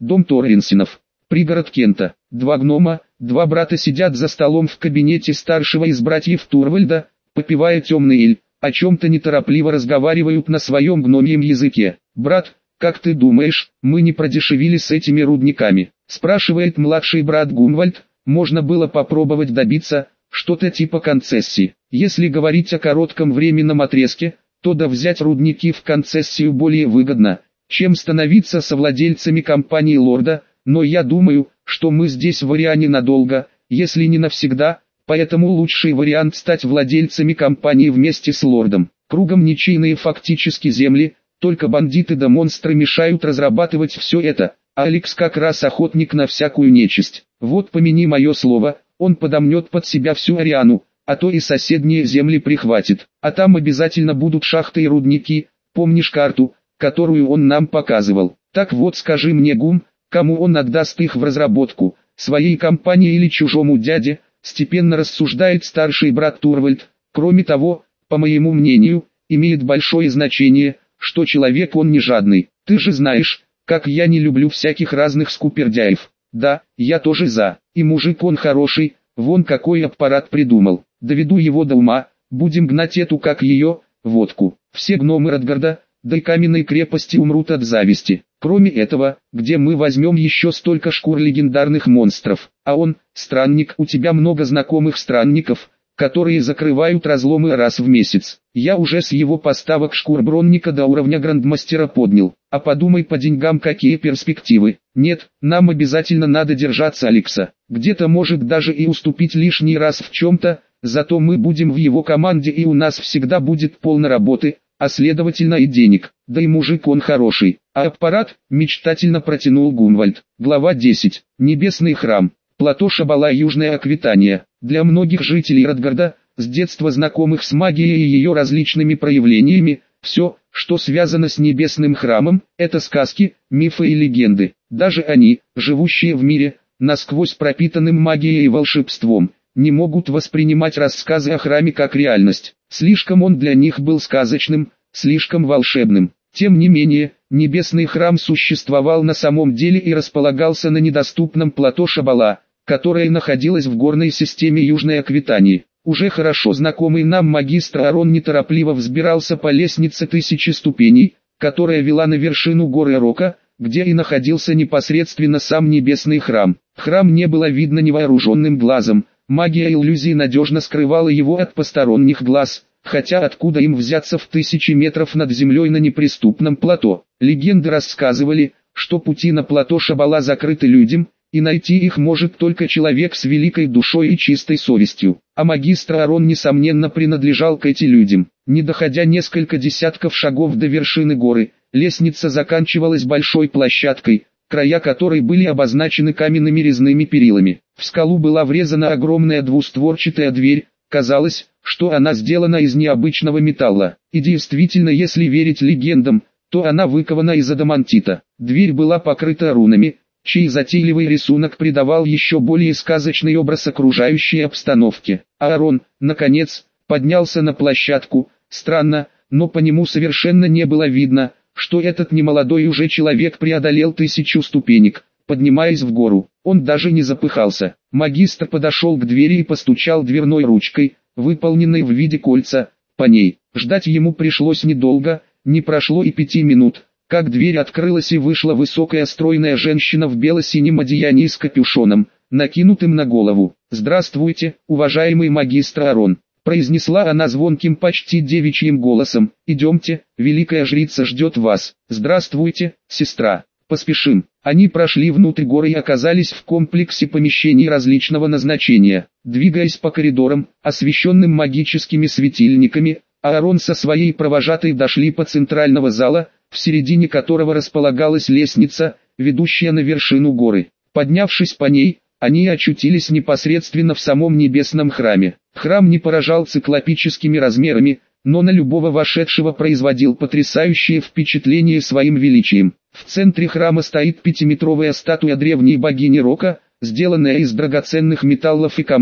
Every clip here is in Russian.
Дом Торренсинов. Пригород Кента. Два гнома, два брата сидят за столом в кабинете старшего из братьев Турвальда, попивая темный эль, о чем-то неторопливо разговаривают на своем гномьем языке. «Брат, как ты думаешь, мы не продешевили с этими рудниками?» – спрашивает младший брат Гунвальд. Можно было попробовать добиться что-то типа концессии. Если говорить о коротком временном отрезке, то да взять рудники в концессию более выгодно, чем становиться совладельцами компании лорда, но я думаю, что мы здесь в Ориане надолго, если не навсегда, поэтому лучший вариант стать владельцами компании вместе с лордом. Кругом ничейные фактически земли, только бандиты да монстры мешают разрабатывать все это, а Алекс как раз охотник на всякую нечисть. Вот помяни мое слово, он подомнет под себя всю Ориану, а то и соседние земли прихватит, а там обязательно будут шахты и рудники, помнишь карту, которую он нам показывал? Так вот скажи мне, Гум, кому он отдаст их в разработку, своей компании или чужому дяде, степенно рассуждает старший брат Турвальд. Кроме того, по моему мнению, имеет большое значение, что человек он не жадный. Ты же знаешь, как я не люблю всяких разных скупердяев. Да, я тоже за, и мужик он хороший, вон какой аппарат придумал. Доведу его до ума, будем гнать эту как ее, водку. Все гномы Радгарда, да и каменной крепости умрут от зависти. Кроме этого, где мы возьмем еще столько шкур легендарных монстров? А он, странник, у тебя много знакомых странников, которые закрывают разломы раз в месяц. Я уже с его поставок шкур бронника до уровня грандмастера поднял. А подумай по деньгам, какие перспективы. Нет, нам обязательно надо держаться Алекса. Где-то может даже и уступить лишний раз в чем-то, зато мы будем в его команде и у нас всегда будет полно работы, а следовательно и денег. Да и мужик он хороший. А аппарат, мечтательно протянул Гунвальд. Глава 10. Небесный храм. Плато Шабала, Южная Аквитания. Для многих жителей Радгарда, с детства знакомых с магией и ее различными проявлениями, все, что связано с небесным храмом, это сказки, мифы и легенды. Даже они, живущие в мире, насквозь пропитанным магией и волшебством, не могут воспринимать рассказы о храме как реальность. Слишком он для них был сказочным, слишком волшебным. Тем не менее, небесный храм существовал на самом деле и располагался на недоступном плато Шабала, которое находилось в горной системе Южной Аквитании. Уже хорошо знакомый нам магистр Арон неторопливо взбирался по лестнице 1000 ступеней, которая вела на вершину горы Рока, где и находился непосредственно сам небесный храм. Храм не было видно невооруженным глазом, магия иллюзий надежно скрывала его от посторонних глаз, хотя откуда им взяться в 1000 метров над землей на неприступном плато? Легенды рассказывали, что пути на плато Шабала закрыты людям, и найти их может только человек с великой душой и чистой совестью. А магистр Арон несомненно принадлежал к этим людям. Не доходя несколько десятков шагов до вершины горы, лестница заканчивалась большой площадкой, края которой были обозначены каменными резными перилами. В скалу была врезана огромная двустворчатая дверь, казалось, что она сделана из необычного металла. И действительно, если верить легендам, то она выкована из адамантита. Дверь была покрыта рунами, чей затейливый рисунок придавал еще более сказочный образ окружающей обстановке. Аарон, наконец, поднялся на площадку. Странно, но по нему совершенно не было видно, что этот немолодой уже человек преодолел 1000 ступенек, поднимаясь в гору. Он даже не запыхался. Магистр подошел к двери и постучал дверной ручкой, выполненной в виде кольца, по ней. Ждать ему пришлось недолго, не прошло и 5 минут, как дверь открылась и вышла высокая стройная женщина в бело-синем одеянии с капюшоном, накинутым на голову. «Здравствуйте, уважаемый магистр Арон», — произнесла она звонким почти девичьим голосом. «Идемте, великая жрица ждет вас». «Здравствуйте, сестра. Поспешим». Они прошли внутрь горы и оказались в комплексе помещений различного назначения. Двигаясь по коридорам, освещенным магическими светильниками, Аарон со своей провожатой дошли по центрального зала, в середине которого располагалась лестница, ведущая на вершину горы. Поднявшись по ней, они очутились непосредственно в самом небесном храме. Храм не поражал циклопическими размерами, но на любого вошедшего производил потрясающее впечатление своим величием. В центре храма стоит 5-метровая статуя древней богини Рока, сделанная из драгоценных металлов и камней,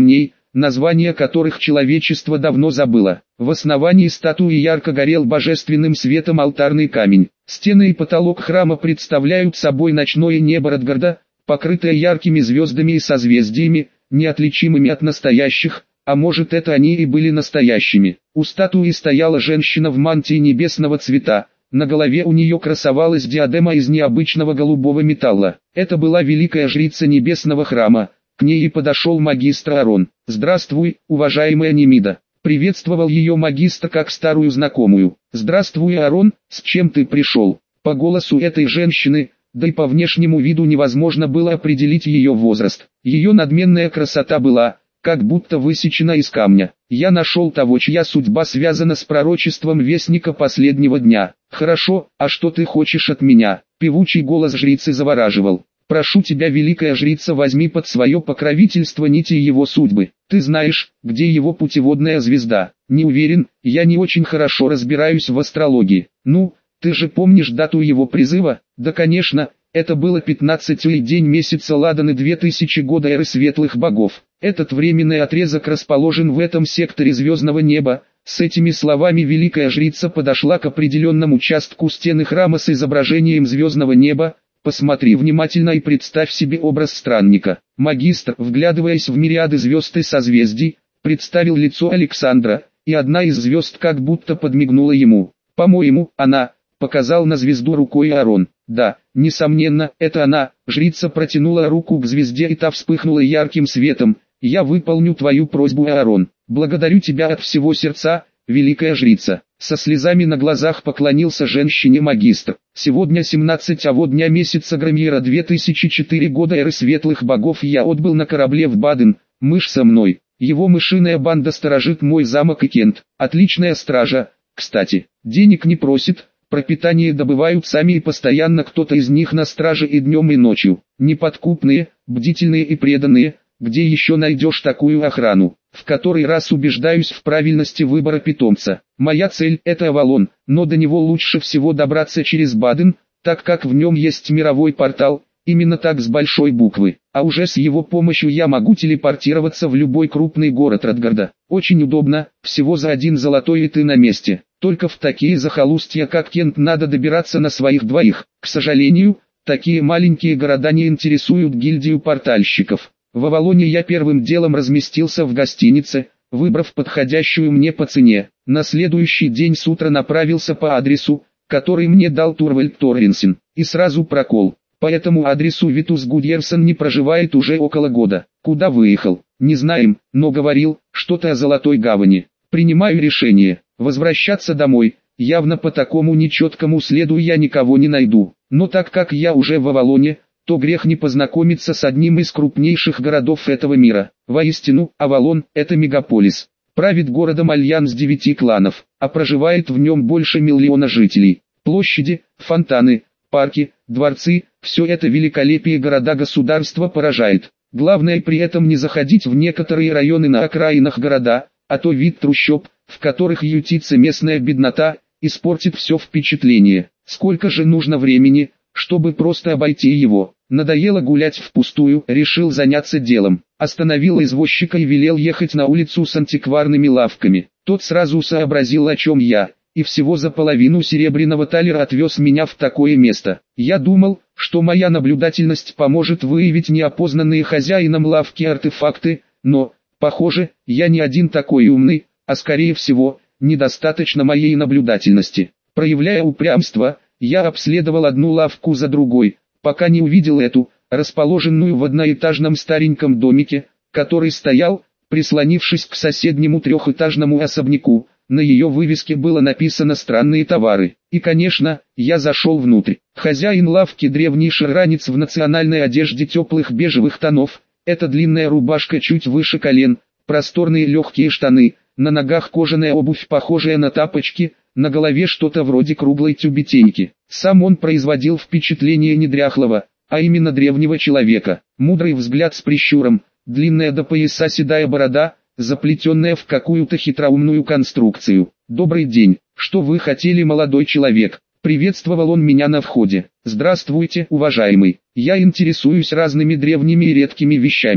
названия которых человечество давно забыло. В основании статуи ярко горел божественным светом алтарный камень. Стены и потолок храма представляют собой ночное небо Радгарда, покрытое яркими звездами и созвездиями, неотличимыми от настоящих, а может это они и были настоящими. У статуи стояла женщина в мантии небесного цвета, на голове у нее красовалась диадема из необычного голубого металла. Это была великая жрица небесного храма. К ней и подошел магистр Арон. «Здравствуй, уважаемая Немида», — приветствовал ее магистр как старую знакомую. «Здравствуй, Арон, с чем ты пришел?» По голосу этой женщины, да и по внешнему виду невозможно было определить ее возраст. Ее надменная красота была, как будто высечена из камня. «Я нашел того, чья судьба связана с пророчеством вестника последнего дня». «Хорошо, а что ты хочешь от меня?» Певучий голос жрицы завораживал. «Прошу тебя, великая жрица, возьми под свое покровительство нити его судьбы. Ты знаешь, где его путеводная звезда?» «Не уверен, я не очень хорошо разбираюсь в астрологии». «Ну, ты же помнишь дату его призыва?» «Да конечно, это было 15-й день месяца Ладаны 2000 года эры светлых богов. Этот временный отрезок расположен в этом секторе звездного неба». С этими словами великая жрица подошла к определенному участку стены храма с изображением звездного неба. «Посмотри внимательно и представь себе образ странника». Магистр, вглядываясь в мириады звезд и созвездий, представил лицо Александра, и одна из звезд как будто подмигнула ему. «По-моему, она», — показал на звезду рукой Аарон. «Да, несомненно, это она». Жрица протянула руку к звезде, и та вспыхнула ярким светом. «Я выполню твою просьбу, Аарон. Благодарю тебя от всего сердца, великая жрица». Со слезами на глазах поклонился женщине магистр. «Сегодня 17-го дня месяца Громира 2004 года эры светлых богов я отбыл на корабле в Баден, мышь со мной. Его мышиная банда сторожит мой замок и Кент. Отличная стража, кстати. Денег не просит, пропитание добывают сами и постоянно кто-то из них на страже и днем и ночью. Неподкупные, бдительные и преданные. Где еще найдешь такую охрану?» В который раз убеждаюсь в правильности выбора питомца. Моя цель – это Авалон, но до него лучше всего добраться через Баден, так как в нем есть мировой портал, именно так с большой буквы. А уже с его помощью я могу телепортироваться в любой крупный город Радгарда. Очень удобно, всего за 1 золотой и ты на месте. Только в такие захолустья как Кент надо добираться на своих двоих. К сожалению, такие маленькие города не интересуют гильдию портальщиков. В Авалоне я первым делом разместился в гостинице, выбрав подходящую мне по цене. На следующий день с утра направился по адресу, который мне дал Турвальд Торренсен. И сразу прокол. По этому адресу Витус Гудьерсон не проживает уже около года. Куда выехал? Не знаем, но говорил, что-то о Золотой Гавани. Принимаю решение. Возвращаться домой. Явно по такому нечеткому следу я никого не найду. Но так как я уже в Авалоне, то грех не познакомиться с одним из крупнейших городов этого мира. Воистину, Авалон – это мегаполис. Правит городом альянс 9 кланов, а проживает в нем больше 1 миллиона жителей. Площади, фонтаны, парки, дворцы – все это великолепие города-государства поражает. Главное при этом не заходить в некоторые районы на окраинах города, а то вид трущоб, в которых ютится местная беднота, испортит все впечатление. Сколько же нужно времени, чтобы просто обойти его? Надоело гулять впустую, решил заняться делом. Остановил извозчика и велел ехать на улицу с антикварными лавками. Тот сразу сообразил, о чем я, и всего за половину серебряного талера отвез меня в такое место. Я думал, что моя наблюдательность поможет выявить неопознанные хозяином лавки артефакты, но, похоже, я не один такой умный, а скорее всего, недостаточно моей наблюдательности. Проявляя упрямство, я обследовал одну лавку за другой, пока не увидел эту, расположенную в одноэтажном стареньком домике, который стоял, прислонившись к соседнему трехэтажному особняку. На ее вывеске было написано «Странные товары». И, конечно, я зашел внутрь. Хозяин лавки — древний шерранец в национальной одежде теплых бежевых тонов. Это длинная рубашка чуть выше колен, просторные легкие штаны, на ногах кожаная обувь, похожая на тапочки, на голове что-то вроде круглой тюбетейки. Сам он производил впечатление не дряхлого, а именно древнего человека. Мудрый взгляд с прищуром, длинная до пояса седая борода, заплетенная в какую-то хитроумную конструкцию. «Добрый день, что вы хотели, молодой человек?» Приветствовал он меня на входе. «Здравствуйте, уважаемый. Я интересуюсь разными древними и редкими вещами.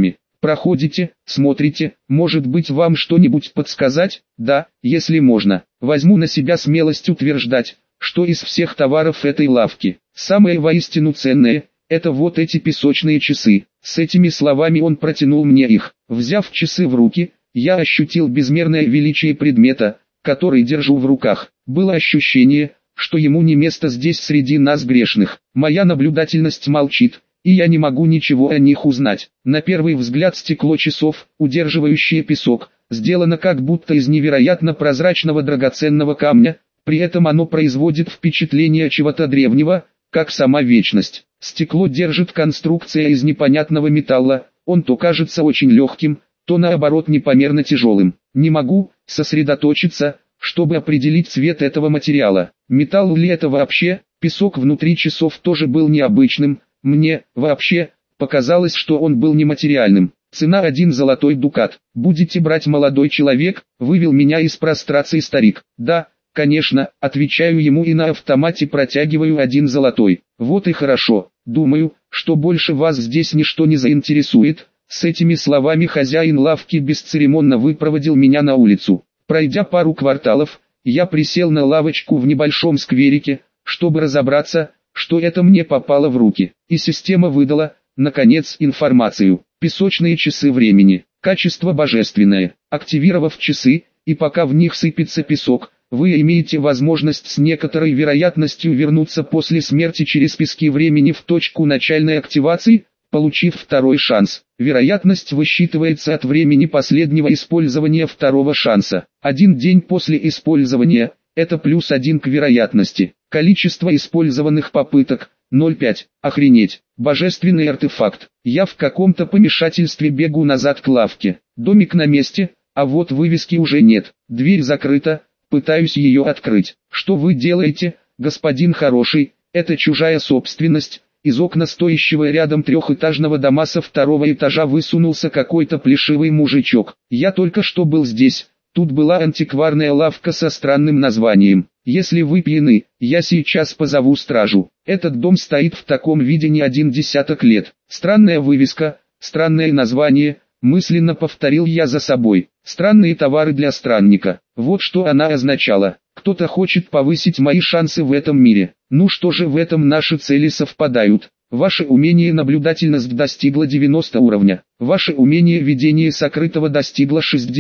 Проходите, смотрите, может быть вам что-нибудь подсказать? Да, если можно. Возьму на себя смелость утверждать, что из всех товаров этой лавки, самое воистину ценное – это вот эти песочные часы. С этими словами он протянул мне их. Взяв часы в руки, я ощутил безмерное величие предмета, который держу в руках. Было ощущение, что ему не место здесь среди нас грешных. Моя наблюдательность молчит, и я не могу ничего о них узнать. На первый взгляд стекло часов, удерживающее песок, сделано как будто из невероятно прозрачного драгоценного камня, при этом оно производит впечатление чего-то древнего, как сама вечность. Стекло держит конструкция из непонятного металла, он то кажется очень легким, то наоборот непомерно тяжелым. Не могу сосредоточиться, чтобы определить цвет этого материала. Металл ли это вообще? Песок внутри часов тоже был необычным. Мне, вообще, показалось, что он был нематериальным. Цена 1 золотой дукат. Будете брать, молодой человек? Вывел меня из прострации старик. Да, конечно, отвечаю ему и на автомате протягиваю 1 золотой. Вот и хорошо. Думаю, что больше вас здесь ничто не заинтересует. С этими словами хозяин лавки бесцеремонно выпроводил меня на улицу. Пройдя пару кварталов, я присел на лавочку в небольшом скверике, чтобы разобраться, что это мне попало в руки. И система выдала, наконец, информацию. Песочные часы времени. Качество божественное. Активировав часы, и пока в них сыпется песок, вы имеете возможность с некоторой вероятностью вернуться после смерти через пески времени в точку начальной активации, получив второй шанс. Вероятность высчитывается от времени последнего использования второго шанса. 1 день после использования – это +1 к вероятности. Количество использованных попыток – 0,5. Охренеть. Божественный артефакт. Я в каком-то помешательстве бегу назад к лавке. Домик на месте, а вот вывески уже нет. Дверь закрыта, пытаюсь ее открыть. Что вы делаете, господин хороший? Это чужая собственность. Из окна стоящего рядом трехэтажного дома со 2-го этажа высунулся какой-то плешивый мужичок. Я только что был здесь. Тут была антикварная лавка со странным названием. Если вы пьяны, я сейчас позову стражу. Этот дом стоит в таком виде не 10 лет. Странная вывеска, странное название, мысленно повторил я за собой. Странные товары для странника. Вот что она означала. Кто-то хочет повысить мои шансы в этом мире. Ну что же, в этом наши цели совпадают. Ваше умение наблюдательность достигло 90 уровня. Ваше умение ведения сокрытого достигло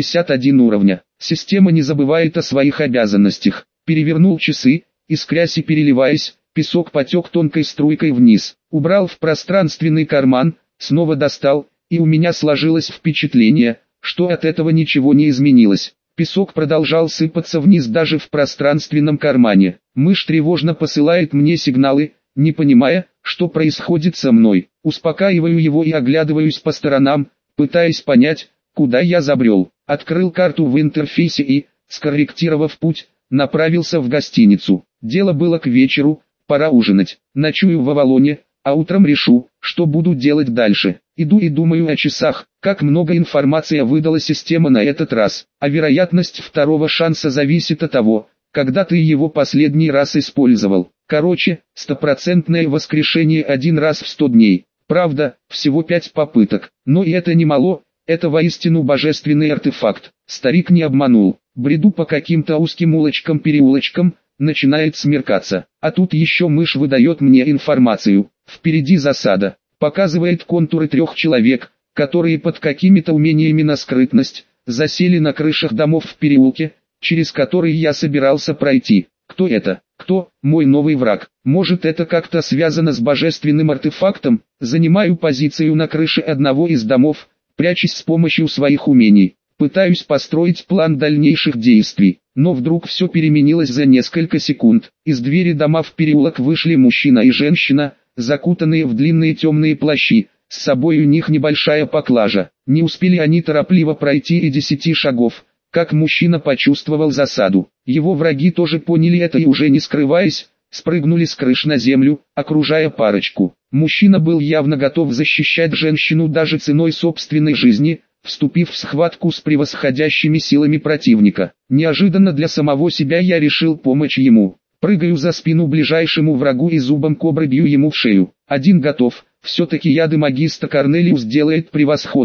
61 уровня. Система не забывает о своих обязанностях. Перевернул часы, искрясь и переливаясь, песок потек тонкой струйкой вниз. Убрал в пространственный карман, снова достал, и у меня сложилось впечатление, что от этого ничего не изменилось. Песок продолжал сыпаться вниз даже в пространственном кармане. Мышь тревожно посылает мне сигналы, не понимая, что происходит со мной. Успокаиваю его и оглядываюсь по сторонам, пытаясь понять, куда я забрел. Открыл карту в интерфейсе и, скорректировав путь, направился в гостиницу. Дело было к вечеру, пора ужинать. Ночую в Авалоне, а утром решу, что буду делать дальше. Иду и думаю о часах, как много информации выдала система на этот раз. А вероятность второго шанса зависит от того, когда ты его последний раз использовал. Короче, 100% воскрешение 1 раз в 100 дней. Правда, всего 5 попыток. Но и это не мало, это воистину божественный артефакт. Старик не обманул. Бреду по каким-то узким улочкам-переулочкам, начинает смеркаться. А тут еще мышь выдает мне информацию. Впереди засада. Показывает контуры 3 человек, которые под какими-то умениями на скрытность, засели на крышах домов в переулке, через который я собирался пройти. Кто это? Кто? Мой новый враг. Может, это как-то связано с божественным артефактом? Занимаю позицию на крыше одного из домов, прячась с помощью своих умений. Пытаюсь построить план дальнейших действий, но вдруг все переменилось за несколько секунд. Из двери дома в переулок вышли мужчина и женщина, закутанные в длинные темные плащи, с собой у них небольшая поклажа. Не успели они торопливо пройти и 10 шагов, как мужчина почувствовал засаду. Его враги тоже поняли это и уже не скрываясь, спрыгнули с крыш на землю, окружая парочку. Мужчина был явно готов защищать женщину даже ценой собственной жизни, вступив в схватку с превосходящими силами противника. Неожиданно для самого себя я решил помочь ему. Прыгаю за спину ближайшему врагу и зубом кобры бью ему в шею. Один готов, все-таки яды магистра Корнелиус делает превосходные.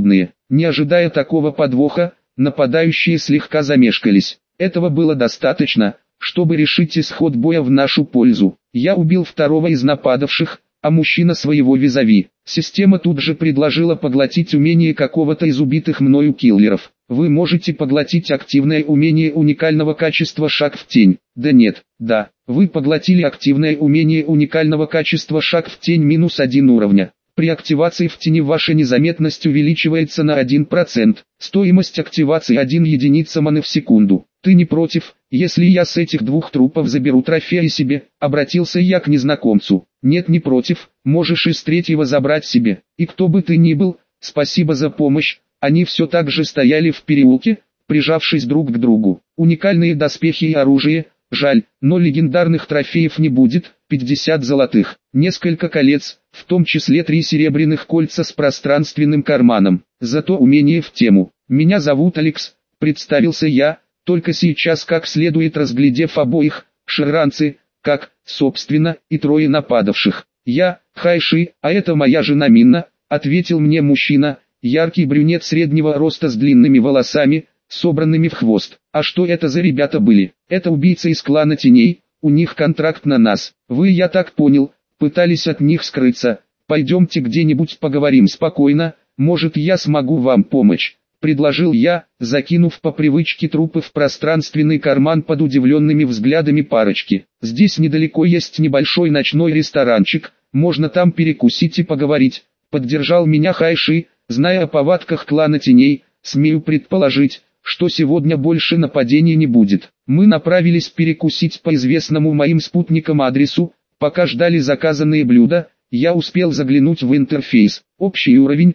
Не ожидая такого подвоха, нападающие слегка замешкались. Этого было достаточно, чтобы решить исход боя в нашу пользу. Я убил второго из нападавших, а мужчина своего визави. Система тут же предложила поглотить умение какого-то из убитых мною киллеров. Вы можете поглотить активное умение уникального качества «Шаг в тень». Да нет, да, вы поглотили активное умение уникального качества «Шаг в тень» -1 уровня. При активации в тени ваша незаметность увеличивается на 1%. Стоимость активации 1 единица маны в секунду. Ты не против, если я с этих двух трупов заберу трофеи себе? Обратился я к незнакомцу. Нет, не против, можешь из третьего забрать себе. И кто бы ты ни был, спасибо за помощь. Они все так же стояли в переулке, прижавшись друг к другу. Уникальные доспехи и оружие, жаль, но легендарных трофеев не будет. 50 золотых, несколько колец, в том числе 3 серебряных кольца с пространственным карманом. Зато умение в тему. Меня зовут Алекс, представился я, только сейчас как следует разглядев обоих, шерранцы, как, собственно, и трое нападавших. Я, Хайши, а это моя жена Минна, ответил мне мужчина, яркий брюнет среднего роста с длинными волосами, собранными в хвост. А что это за ребята были? Это убийцы из клана теней. У них контракт на нас. Вы, я так понял, пытались от них скрыться. Пойдемте где-нибудь поговорим спокойно, может я смогу вам помочь. Предложил я, закинув по привычке трупы в пространственный карман под удивленными взглядами парочки. Здесь недалеко есть небольшой ночной ресторанчик, можно там перекусить и поговорить. Поддержал меня Хайши, зная о повадках клана теней, смею предположить, что сегодня больше нападений не будет. Мы направились перекусить по известному моим спутникам адресу. Пока ждали заказанные блюда, я успел заглянуть в интерфейс. Общий уровень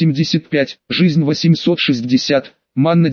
85, жизнь 860, манна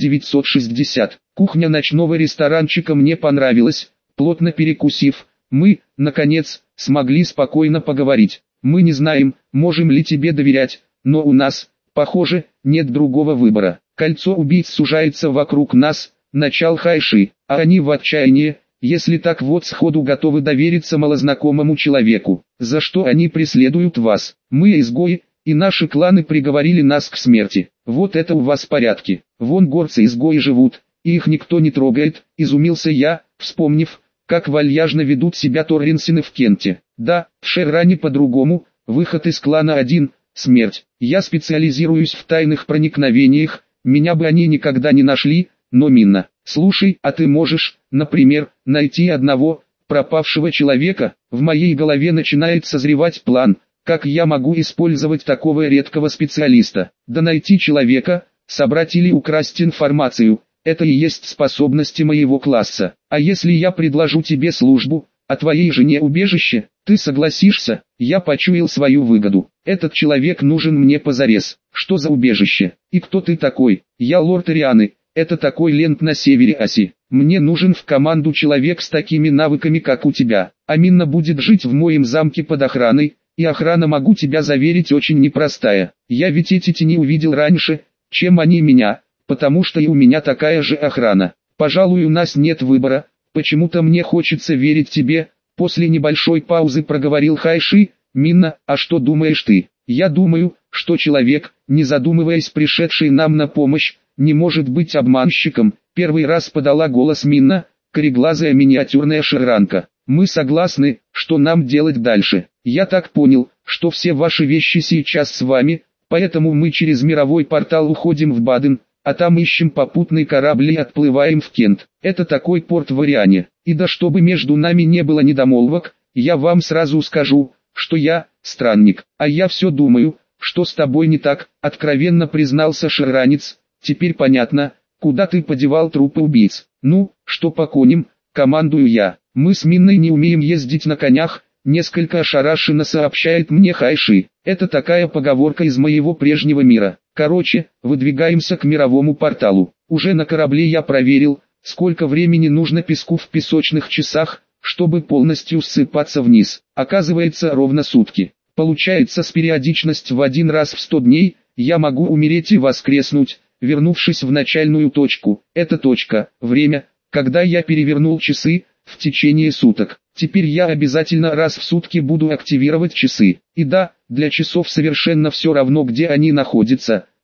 960. Кухня ночного ресторанчика мне понравилась. Плотно перекусив, мы, наконец, смогли спокойно поговорить. Мы не знаем, можем ли тебе доверять, но у нас, похоже, нет другого выбора. Кольцо убийц сужается вокруг нас, начал Хайши, а они в отчаянии, если так вот сходу готовы довериться малознакомому человеку. За что они преследуют вас? Мы изгои, и наши кланы приговорили нас к смерти. Вот это у вас порядки. Вон горцы-изгои живут, и их никто не трогает, изумился я, вспомнив, как вальяжно ведут себя торренсины в Кенте. Да, в Шерране по-другому, выход из клана один, смерть. Я специализируюсь в тайных проникновениях, меня бы они никогда не нашли, но Минна, слушай, а ты можешь, например, найти одного пропавшего человека? В моей голове начинает созревать план, как я могу использовать такого редкого специалиста. Да найти человека, собрать или украсть информацию, это и есть способности моего класса. А если я предложу тебе службу, а твоей жене убежище, ты согласишься? Я почуял свою выгоду. Этот человек нужен мне позарез. Что за убежище? И кто ты такой? Я лорд Ирианы. Это такой лент на севере Оси. Мне нужен в команду человек с такими навыками, как у тебя. Аминна будет жить в моем замке под охраной, и охрана, могу тебя заверить, очень непростая. Я ведь эти тени увидел раньше, чем они меня, потому что и у меня такая же охрана. Пожалуй, у нас нет выбора, почему-то мне хочется верить тебе. После небольшой паузы проговорил Хайши. Минна, а что думаешь ты? Я думаю, что человек, не задумываясь пришедший нам на помощь, не может быть обманщиком. Первый раз подала голос Минна, кореглазая миниатюрная шерранка. Мы согласны, что нам делать дальше. Я так понял, что все ваши вещи сейчас с вами, поэтому мы через мировой портал уходим в Баден, а там ищем попутный корабль и отплываем в Кент. Это такой порт в Ириане. И да чтобы между нами не было недомолвок, я вам сразу скажу, что я странник, а я все думаю, что с тобой не так, откровенно признался шерранец. Теперь понятно, куда ты подевал трупы убийц. Ну, что по коням, командую я. Мы с Минной не умеем ездить на конях, несколько ошарашенно сообщает мне Хайши. Это такая поговорка из моего прежнего мира. Короче, выдвигаемся к мировому порталу. Уже на корабле я проверил, сколько времени нужно песку в песочных часах, чтобы полностью ссыпаться вниз. Оказывается, ровно сутки. Получается, с периодичностью в 1 раз в 100 дней, я могу умереть и воскреснуть, вернувшись в начальную точку. Это точка, время, когда я перевернул часы, в течение суток. Теперь я обязательно раз в сутки буду активировать часы. И да, для часов совершенно все равно, где они находятся.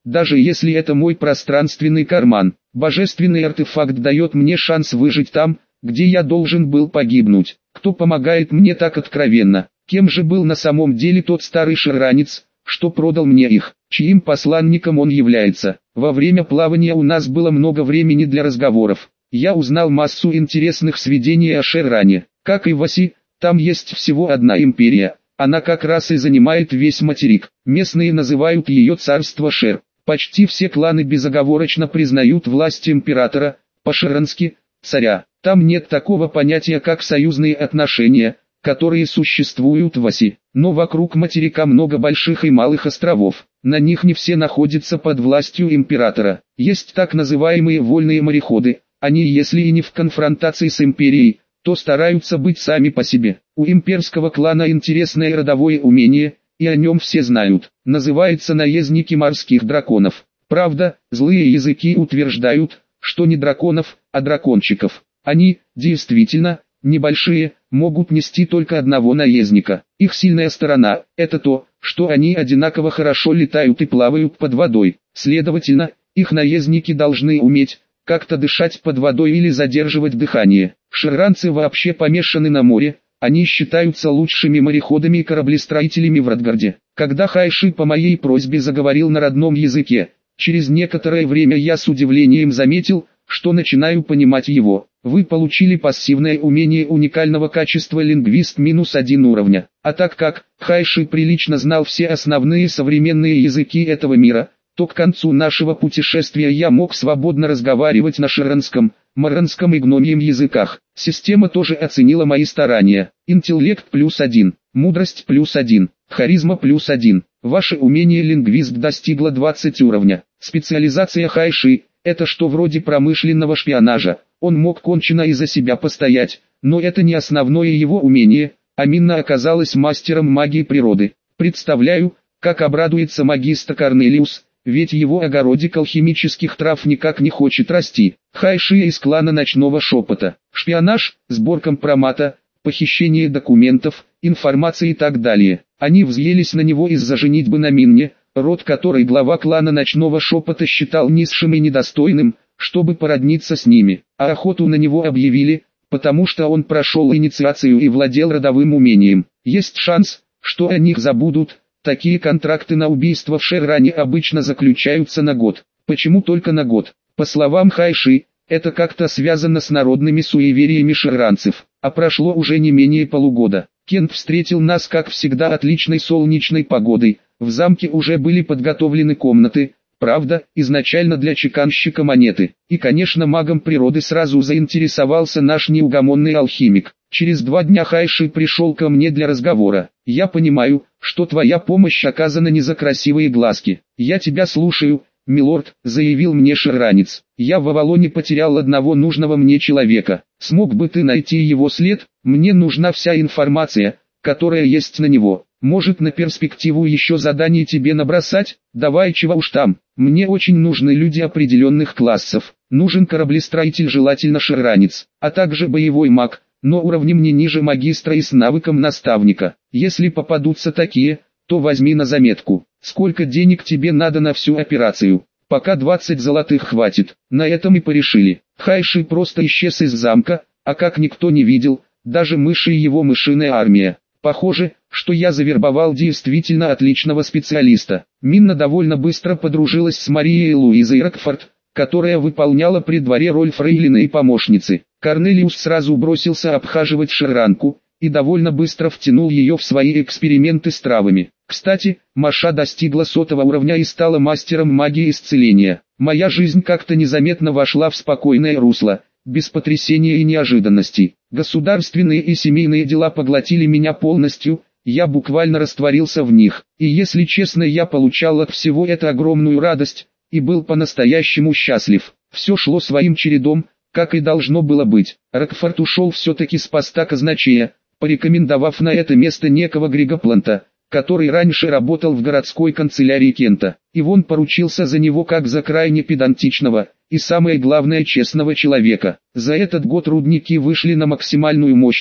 даже если это мой пространственный карман. Божественный артефакт дает мне шанс выжить там, где я должен был погибнуть. Кто помогает мне так откровенно? Кем же был на самом деле тот старый шерранец, что продал мне их? Чьим посланником он является? Во время плавания у нас было много времени для разговоров. Я узнал массу интересных сведений о Шерране. Как и в Оси, там есть всего одна империя. Она как раз и занимает весь материк. Местные называют ее царство Шер. Почти все кланы безоговорочно признают власть императора, по-шеррански, царя. Там нет такого понятия как союзные отношения, которые существуют в Оси. Но вокруг материка много больших и малых островов. На них не все находятся под властью императора. Есть так называемые вольные мореходы. Они, если и не в конфронтации с империей, то стараются быть сами по себе. У имперского клана интересное родовое умение, и о нем все знают. Называется наездники морских драконов. Правда, злые языки утверждают, что не драконов, а дракончиков. Они, действительно, небольшие, могут нести только одного наездника. Их сильная сторона – это то, что они одинаково хорошо летают и плавают под водой. Следовательно, их наездники должны уметь как-то дышать под водой или задерживать дыхание. Шерранцы вообще помешаны на море, они считаются лучшими мореходами и кораблестроителями в Радгарде. Когда Хайши по моей просьбе заговорил на родном языке, через некоторое время я с удивлением заметил, что начинаю понимать его. Вы получили пассивное умение уникального качества лингвист -1 уровня. А так как Хайши прилично знал все основные современные языки этого мира, то к концу нашего путешествия я мог свободно разговаривать на шерранском, маранском и гномьем языках. Система тоже оценила мои старания. Интеллект +1, мудрость +1, харизма +1. Ваше умение лингвист достигло 20 уровня. Специализация Хайши – это что вроде промышленного шпионажа. Он мог кончено и за себя постоять, но это не основное его умение, а Минна оказалась мастером магии природы. Представляю, как обрадуется магистр Корнелиус, ведь его огородик алхимических трав никак не хочет расти. Хайши из клана Ночного Шепота. Шпионаж, сбор компромата, похищение документов, информации и так далее. Они взъелись на него из-за женитьбы на Минне, род которой глава клана Ночного Шепота считал низшим и недостойным, чтобы породниться с ними. А охоту на него объявили, потому что он прошел инициацию и владел родовым умением. Есть шанс, что о них забудут. Такие контракты на убийство в Шерране обычно заключаются на год. Почему только на год? По словам Хайши, это как-то связано с народными суевериями шерранцев. А прошло уже не менее полугода. Кент встретил нас как всегда отличной солнечной погодой. В замке уже были подготовлены комнаты, правда, изначально для чеканщика монеты. И конечно магом природы сразу заинтересовался наш неугомонный алхимик. Через 2 дня Хайши пришел ко мне для разговора. «Я понимаю, что твоя помощь оказана не за красивые глазки. Я тебя слушаю, милорд», — заявил мне шерранец. «Я в Авалоне потерял одного нужного мне человека. Смог бы ты найти его след? Мне нужна вся информация, которая есть на него. Может, на перспективу еще задание тебе набросать? Давай, чего уж там. Мне очень нужны люди определенных классов. Нужен кораблестроитель, желательно шерранец, а также боевой маг, но уровнем не ниже магистра и с навыком наставника. Если попадутся такие, то возьми на заметку. Сколько денег тебе надо на всю операцию?» «Пока 20 золотых хватит». На этом и порешили. Хайши просто исчез из замка, а как никто не видел, даже мыши и его мышиная армия. Похоже, что я завербовал действительно отличного специалиста. Минна довольно быстро подружилась с Марией Луизой Рокфорд, которая выполняла при дворе роль фрейлины и помощницы. Корнелиус сразу бросился обхаживать шерранку, и довольно быстро втянул ее в свои эксперименты с травами. Кстати, Маша достигла 100-го уровня и стала мастером магии исцеления. Моя жизнь как-то незаметно вошла в спокойное русло, без потрясения и неожиданностей. Государственные и семейные дела поглотили меня полностью, я буквально растворился в них. И если честно, я получал от всего это огромную радость, и был по-настоящему счастлив. Все шло своим чередом, как и должно было быть. Рокфорд ушел все-таки с поста казначея, порекомендовав на это место некого Григопланта, который раньше работал в городской канцелярии Кента. Ивон поручился за него как за крайне педантичного, и самое главное честного человека. За этот год рудники вышли на максимальную мощность,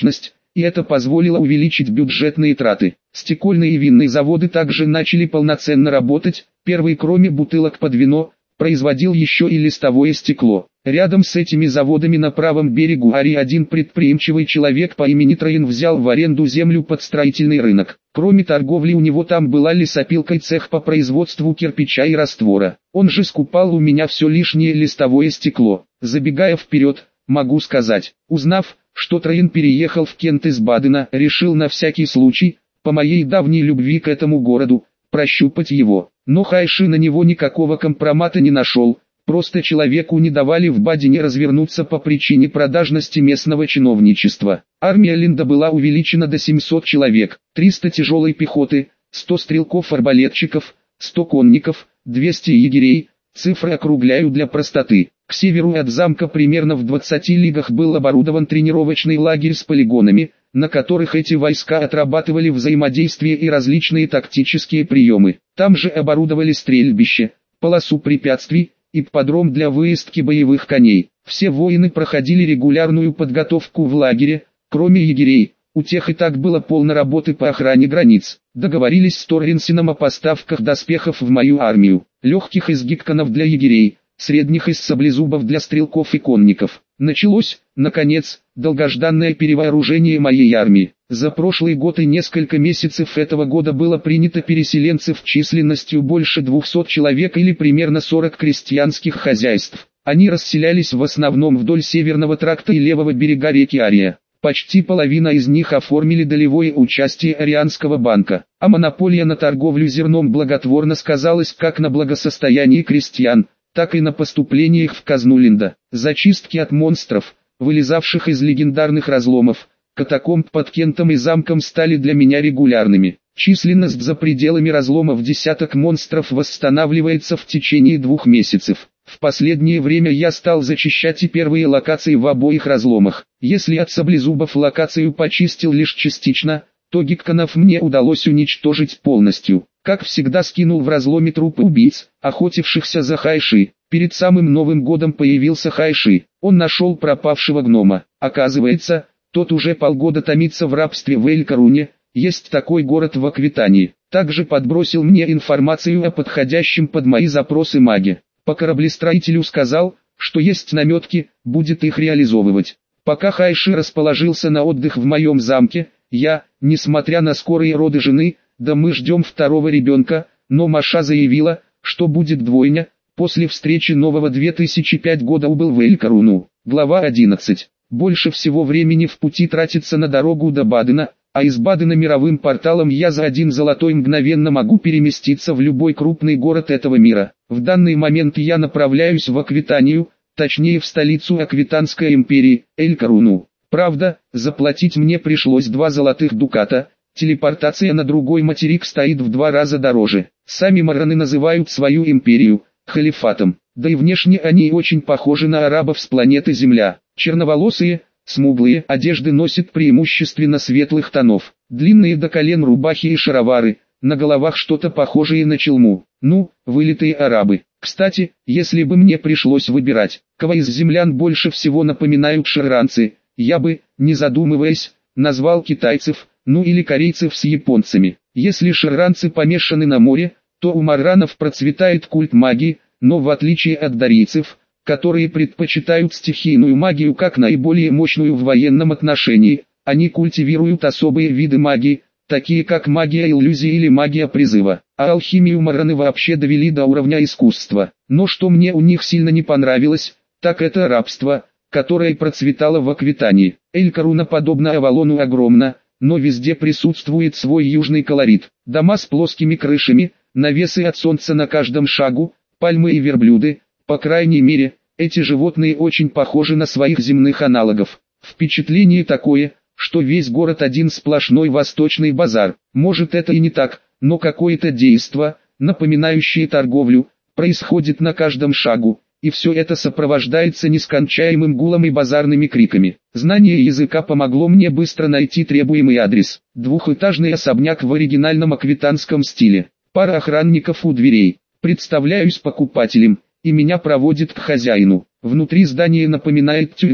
и это позволило увеличить бюджетные траты. Стекольные и винные заводы также начали полноценно работать, первый, кроме бутылок под вино, производил еще и листовое стекло. Рядом с этими заводами на правом берегу Ари один предприимчивый человек по имени Троин взял в аренду землю под строительный рынок. Кроме торговли у него там была лесопилка и цех по производству кирпича и раствора. Он же скупал у меня все лишнее листовое стекло. Забегая вперед, могу сказать, узнав, что Троин переехал в Кент из Бадена, решил на всякий случай, по моей давней любви к этому городу, прощупать его. Но Хайши на него никакого компромата не нашел, просто человеку не давали в Бадене развернуться по причине продажности местного чиновничества. Армия Линда была увеличена до 700 человек, 300 тяжелой пехоты, 100 стрелков-арбалетчиков, 100 конников, 200 егерей, цифры округляю для простоты. К северу от замка примерно в 20 лигах был оборудован тренировочный лагерь с полигонами, на которых эти войска отрабатывали взаимодействие и различные тактические приемы. Там же оборудовали стрельбище, полосу препятствий, ипподром для выездки боевых коней. Все воины проходили регулярную подготовку в лагере, кроме егерей. У тех и так было полно работы по охране границ. Договорились с Торренсеном о поставках доспехов в мою армию, легких из гикканов для егерей, средних из саблезубов для стрелков и конников. Началось, наконец, долгожданное перевооружение моей армии. За прошлый год и несколько месяцев этого года было принято переселенцев численностью больше 200 человек или примерно 40 крестьянских хозяйств. Они расселялись в основном вдоль северного тракта и левого берега реки Ария. Почти половина из них оформили долевое участие Арианского банка, а монополия на торговлю зерном благотворно сказалась как на благосостоянии крестьян, так и на поступлениях в казну Линда. Зачистки от монстров, вылезавших из легендарных разломов, катакомб под Кентом и замком стали для меня регулярными. Численность за пределами разломов десяток монстров восстанавливается в течение 2 месяцев. В последнее время я стал зачищать и первые локации в обоих разломах. Если от саблезубов локацию почистил лишь частично, то гикканов мне удалось уничтожить полностью. Как всегда скинул в разломе трупы убийц, охотившихся за Хайши. Перед самым Новым годом появился Хайши. Он нашел пропавшего гнома. Оказывается, тот уже полгода томится в рабстве в Эль-Каруне. Есть такой город в Аквитании. Также подбросил мне информацию о подходящем под мои запросы маге. По кораблестроителю сказал, что есть наметки, будет их реализовывать. Пока Хайши расположился на отдых в моем замке, я, несмотря на скорые роды жены, да мы ждем второго ребенка, но Маша заявила, что будет двойня, после встречи нового 2005 года убыл в Эль-Каруну. Глава 11. Больше всего времени в пути тратится на дорогу до Бадена, а из Бадена мировым порталом я за 1 золотой мгновенно могу переместиться в любой крупный город этого мира. В данный момент я направляюсь в Аквитанию, точнее в столицу Аквитанской империи, Эль-Каруну. Правда, заплатить мне пришлось 2 золотых дуката, телепортация на другой материк стоит в 2 раза дороже. Сами мараны называют свою империю халифатом, да и внешне они очень похожи на арабов с планеты Земля. Черноволосые, смуглые, одежды носят преимущественно светлых тонов, длинные до колен рубахи и шаровары, на головах что-то похожее на челму. Ну, вылитые арабы. Кстати, если бы мне пришлось выбирать, кого из землян больше всего напоминают шерранцы, я бы, не задумываясь, назвал китайцев, ну или корейцев с японцами. Если шерранцы помешаны на море, то у марранов процветает культ магии, но в отличие от дарийцев, которые предпочитают стихийную магию как наиболее мощную в военном отношении, они культивируют особые виды магии, такие как магия иллюзии или магия призыва. А алхимию марраны вообще довели до уровня искусства. Но что мне у них сильно не понравилось, так это рабство, которое процветало в Аквитании. Эль-Каруна подобно Авалону огромна, но везде присутствует свой южный колорит. Дома с плоскими крышами, навесы от солнца на каждом шагу, пальмы и верблюды, по крайней мере, эти животные очень похожи на своих земных аналогов. Впечатление такое, что весь город один сплошной восточный базар. Может это и не так, но какое-то действо, напоминающее торговлю, происходит на каждом шагу, и все это сопровождается нескончаемым гулом и базарными криками. Знание языка помогло мне быстро найти требуемый адрес. 2-этажный особняк в оригинальном аквитанском стиле. Пара охранников у дверей. Представляюсь покупателем, и меня проводит к хозяину. Внутри здание напоминает тюрьму,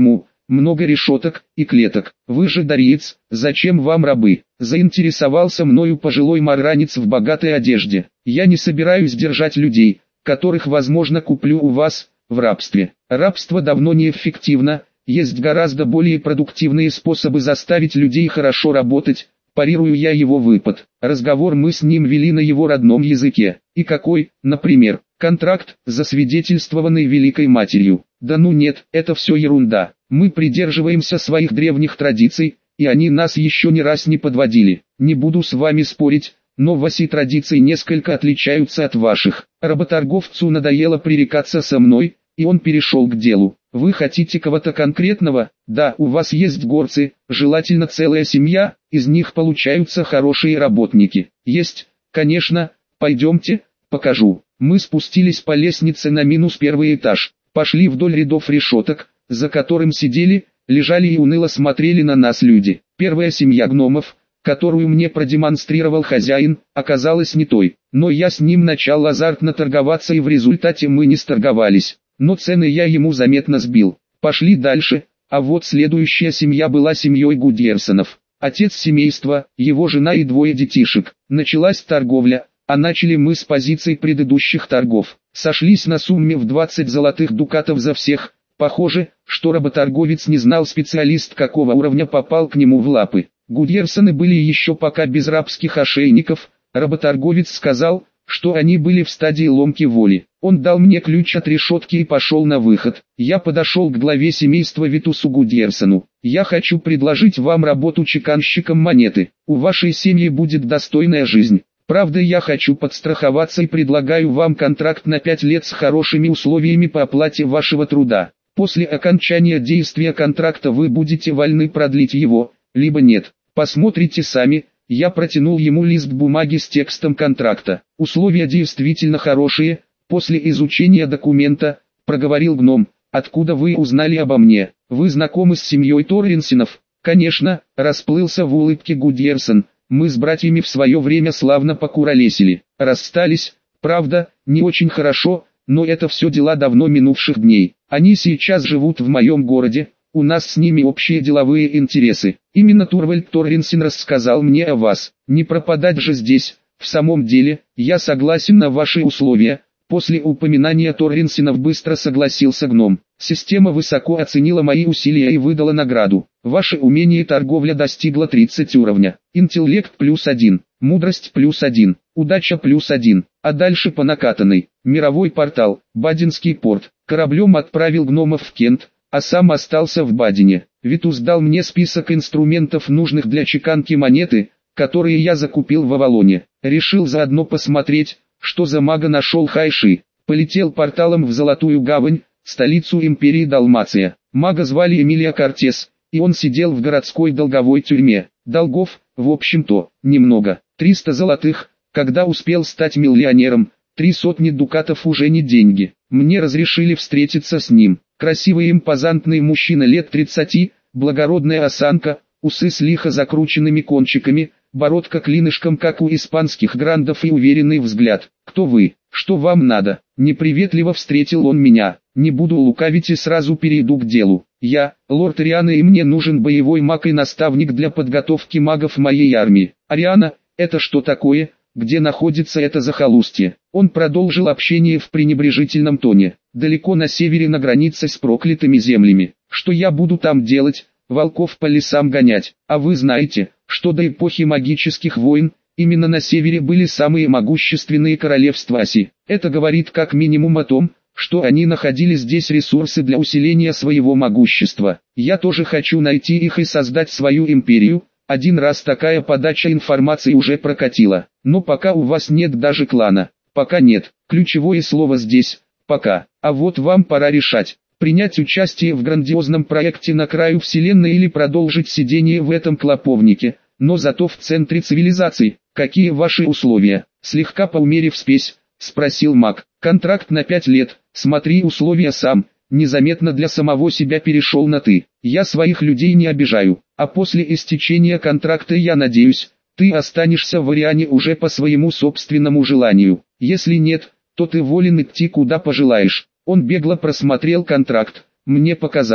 много решеток и клеток. Вы же дариец, зачем вам рабы? Заинтересовался мною пожилой марранец в богатой одежде. Я не собираюсь держать людей, которых, возможно, куплю у вас, в рабстве. Рабство давно неэффективно, есть гораздо более продуктивные способы заставить людей хорошо работать. Парирую я его выпад. Разговор мы с ним вели на его родном языке. И какой, например, контракт, засвидетельствованный Великой Матерью? Да ну нет, это все ерунда. Мы придерживаемся своих древних традиций, и они нас еще ни раз не подводили. Не буду с вами спорить, но ваши традиции несколько отличаются от ваших. Работорговцу надоело пререкаться со мной, и он перешел к делу. Вы хотите кого-то конкретного? Да, у вас есть горцы, желательно целая семья, из них получаются хорошие работники. Есть, конечно, пойдемте, покажу. Мы спустились по лестнице на -1 этаж, пошли вдоль рядов решеток, за которым сидели, лежали и уныло смотрели на нас люди. Первая семья гномов, которую мне продемонстрировал хозяин, оказалась не той, но я с ним начал азартно торговаться, и в результате мы не сторговались. Но цены я ему заметно сбил. Пошли дальше, а вот следующая семья была семьей Гудьерсонов. Отец семейства, его жена и 2 детишек. Началась торговля, а начали мы с позиций предыдущих торгов. Сошлись на сумме в 20 золотых дукатов за всех. Похоже, что работорговец не знал, специалист какого уровня попал к нему в лапы. Гудьерсоны были еще пока без рабских ошейников. Работорговец сказал, что они были в стадии ломки воли. Он дал мне ключ от решетки и пошел на выход. Я подошел к главе семейства Витусу Гудьерсону. Я хочу предложить вам работу чеканщиком монеты. У вашей семьи будет достойная жизнь. Правда, я хочу подстраховаться и предлагаю вам контракт на 5 лет с хорошими условиями по оплате вашего труда. После окончания действия контракта вы будете вольны продлить его, либо нет. Посмотрите сами. Я протянул ему лист бумаги с текстом контракта. Условия действительно хорошие. После изучения документа, проговорил гном, откуда вы узнали обо мне? Вы знакомы с семьей Торренсенов? Конечно, расплылся в улыбке Гудьерсон. Мы с братьями в свое время славно покуролесили. Расстались, правда, не очень хорошо, но это все дела давно минувших дней. Они сейчас живут в моем городе. У нас с ними общие деловые интересы. Именно Турвальд Торренсен рассказал мне о вас. Не пропадать же здесь. В самом деле, я согласен на ваши условия. После упоминания Торренсенов быстро согласился гном. Система высоко оценила мои усилия и выдала награду. Ваше умение торговля достигло 30 уровня. Интеллект +1, мудрость +1, удача +1. А дальше по накатанной. Мировой портал, Бадинский порт. Кораблем отправил гномов в Кент, а сам остался в Бадине. Витус дал мне список инструментов, нужных для чеканки монеты, которые я закупил в Авалоне. Решил заодно посмотреть, что за мага нашел Хайши. Полетел порталом в Золотую Гавань, столицу империи Далмация. Мага звали Эмилия Кортес, и он сидел в городской долговой тюрьме. Долгов, в общем-то, немного. 300 золотых, когда успел стать миллионером. 300 дукатов уже не деньги. Мне разрешили встретиться с ним. Красивый импозантный мужчина лет 30, благородная осанка, усы с лихо закрученными кончиками, бородка клинышком, как у испанских грандов, и уверенный взгляд. «Кто вы? Что вам надо?» Неприветливо встретил он меня. Не буду лукавить и сразу перейду к делу. Я, лорд Ариана, и мне нужен боевой маг и наставник для подготовки магов моей армии. Ариана, это что такое? Где находится это захолустье? Он продолжил общение в пренебрежительном тоне. Далеко на севере, на границе с проклятыми землями. Что я буду там делать? Волков по лесам гонять. А вы знаете, что до эпохи магических войн, именно на севере были самые могущественные королевства Аси. Это говорит как минимум о том, что они находили здесь ресурсы для усиления своего могущества. Я тоже хочу найти их и создать свою империю. Один раз такая подача информации уже прокатила. Но пока у вас нет даже клана. Пока нет. Ключевое слово здесь – пока. А вот вам пора решать. Принять участие в грандиозном проекте на краю вселенной или продолжить сидение в этом клоповнике, но зато в центре цивилизации. Какие ваши условия? Слегка поумерив спесь, спросил маг. Контракт на 5 лет, смотри условия сам. Незаметно для самого себя перешел на «ты». Я своих людей не обижаю, а после истечения контракта, я надеюсь, ты останешься в Ариане уже по своему собственному желанию. Если нет, то ты волен идти куда пожелаешь. Он бегло просмотрел контракт. Мне показалось,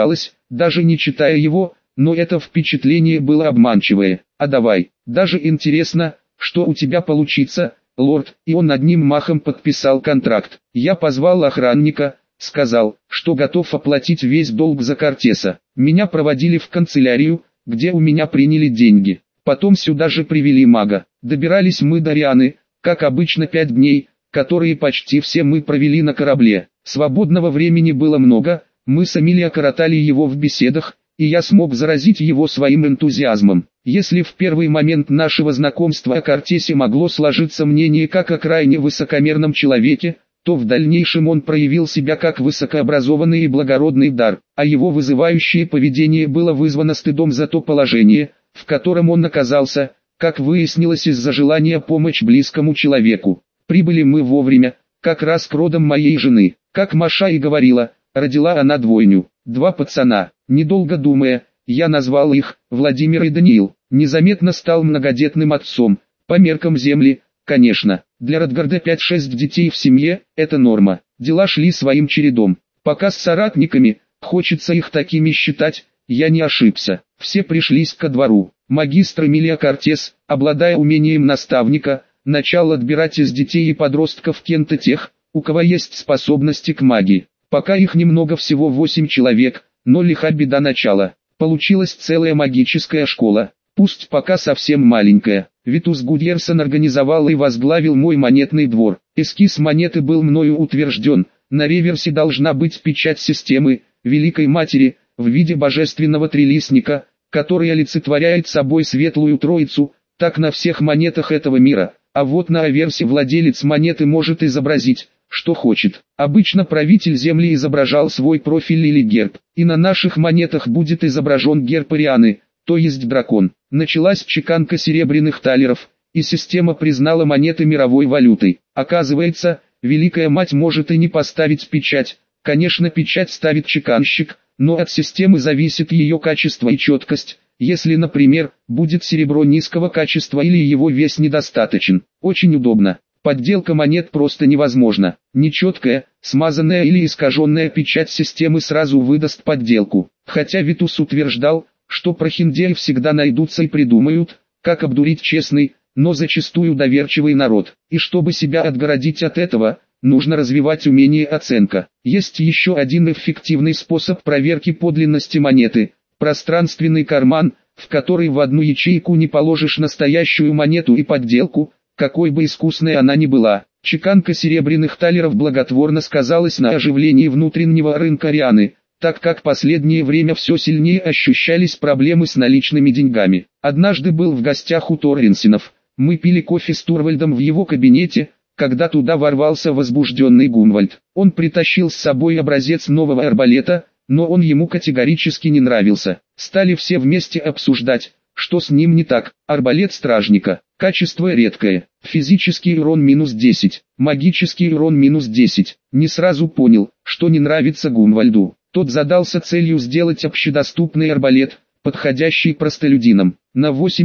даже не читая его, но это впечатление было обманчивое. А давай, даже интересно, что у тебя получится, лорд, и он одним махом подписал контракт. Я позвал охранника, сказал, что готов оплатить весь долг за Кортеса. Меня проводили в канцелярию, где у меня приняли деньги. Потом сюда же привели мага. Добирались мы до Рианы, как обычно 5 дней, которые почти все мы провели на корабле. Свободного времени было много, мы с Эмилио коротали его в беседах, и я смог заразить его своим энтузиазмом. Если в первый момент нашего знакомства о Кортесе могло сложиться мнение как о крайне высокомерном человеке, то в дальнейшем он проявил себя как высокообразованный и благородный дар, а его вызывающее поведение было вызвано стыдом за то положение, в котором он оказался, как выяснилось из-за желания помочь близкому человеку. Прибыли мы вовремя, как раз к родам моей жены. Как Маша и говорила, родила она двойню, 2 пацана. Недолго думая, я назвал их Владимир и Даниил. Незаметно стал многодетным отцом. По меркам земли, конечно, для Радгарда 5-6 детей в семье – это норма. Дела шли своим чередом. Пока с соратниками, хочется их такими считать, я не ошибся. Все пришлись ко двору. Магистр Эмилио Кортес, обладая умением наставника, начал отбирать из детей и подростков Кента тех, у кого есть способности к магии. Пока их немного, всего 8 человек, но лиха беда начала. Получилась целая магическая школа, пусть пока совсем маленькая. Витус Гудьерсон организовал и возглавил мой монетный двор. Эскиз монеты был мною утвержден. На реверсе должна быть печать системы, Великой Матери, в виде божественного трилистника, который олицетворяет собой Светлую Троицу, так на всех монетах этого мира. А вот на аверсе владелец монеты может изобразить, что хочет. Обычно правитель земли изображал свой профиль или герб, и на наших монетах будет изображен герб Рианы, то есть дракон. Началась чеканка серебряных талеров, и система признала монеты мировой валютой. Оказывается, Великая Мать может и не поставить печать. Конечно, печать ставит чеканщик, но от системы зависит ее качество и четкость. Если, например, будет серебро низкого качества или его вес недостаточен. Очень удобно. Подделка монет просто невозможна. Нечеткая, смазанная или искаженная печать системы сразу выдаст подделку. Хотя Витус утверждал, что прохиндеи всегда найдутся и придумают, как обдурить честный, но зачастую доверчивый народ. И чтобы себя отгородить от этого, нужно развивать умение оценка. Есть еще один эффективный способ проверки подлинности монеты – пространственный карман, в который в одну ячейку не положишь настоящую монету и подделку, какой бы искусной она ни была. Чеканка серебряных талеров благотворно сказалась на оживлении внутреннего рынка Рианы, так как последнее время все сильнее ощущались проблемы с наличными деньгами. Однажды был в гостях у Торренсенов, мы пили кофе с Турвальдом в его кабинете, когда туда ворвался возбужденный Гунвальд. Он притащил с собой образец нового арбалета, но он ему категорически не нравился. Стали все вместе обсуждать, что с ним не так. Арбалет стражника, качество редкое, физический урон -10, магический урон -10. Не сразу понял, что не нравится Гунвальду. Тот задался целью сделать общедоступный арбалет, подходящий простолюдинам. На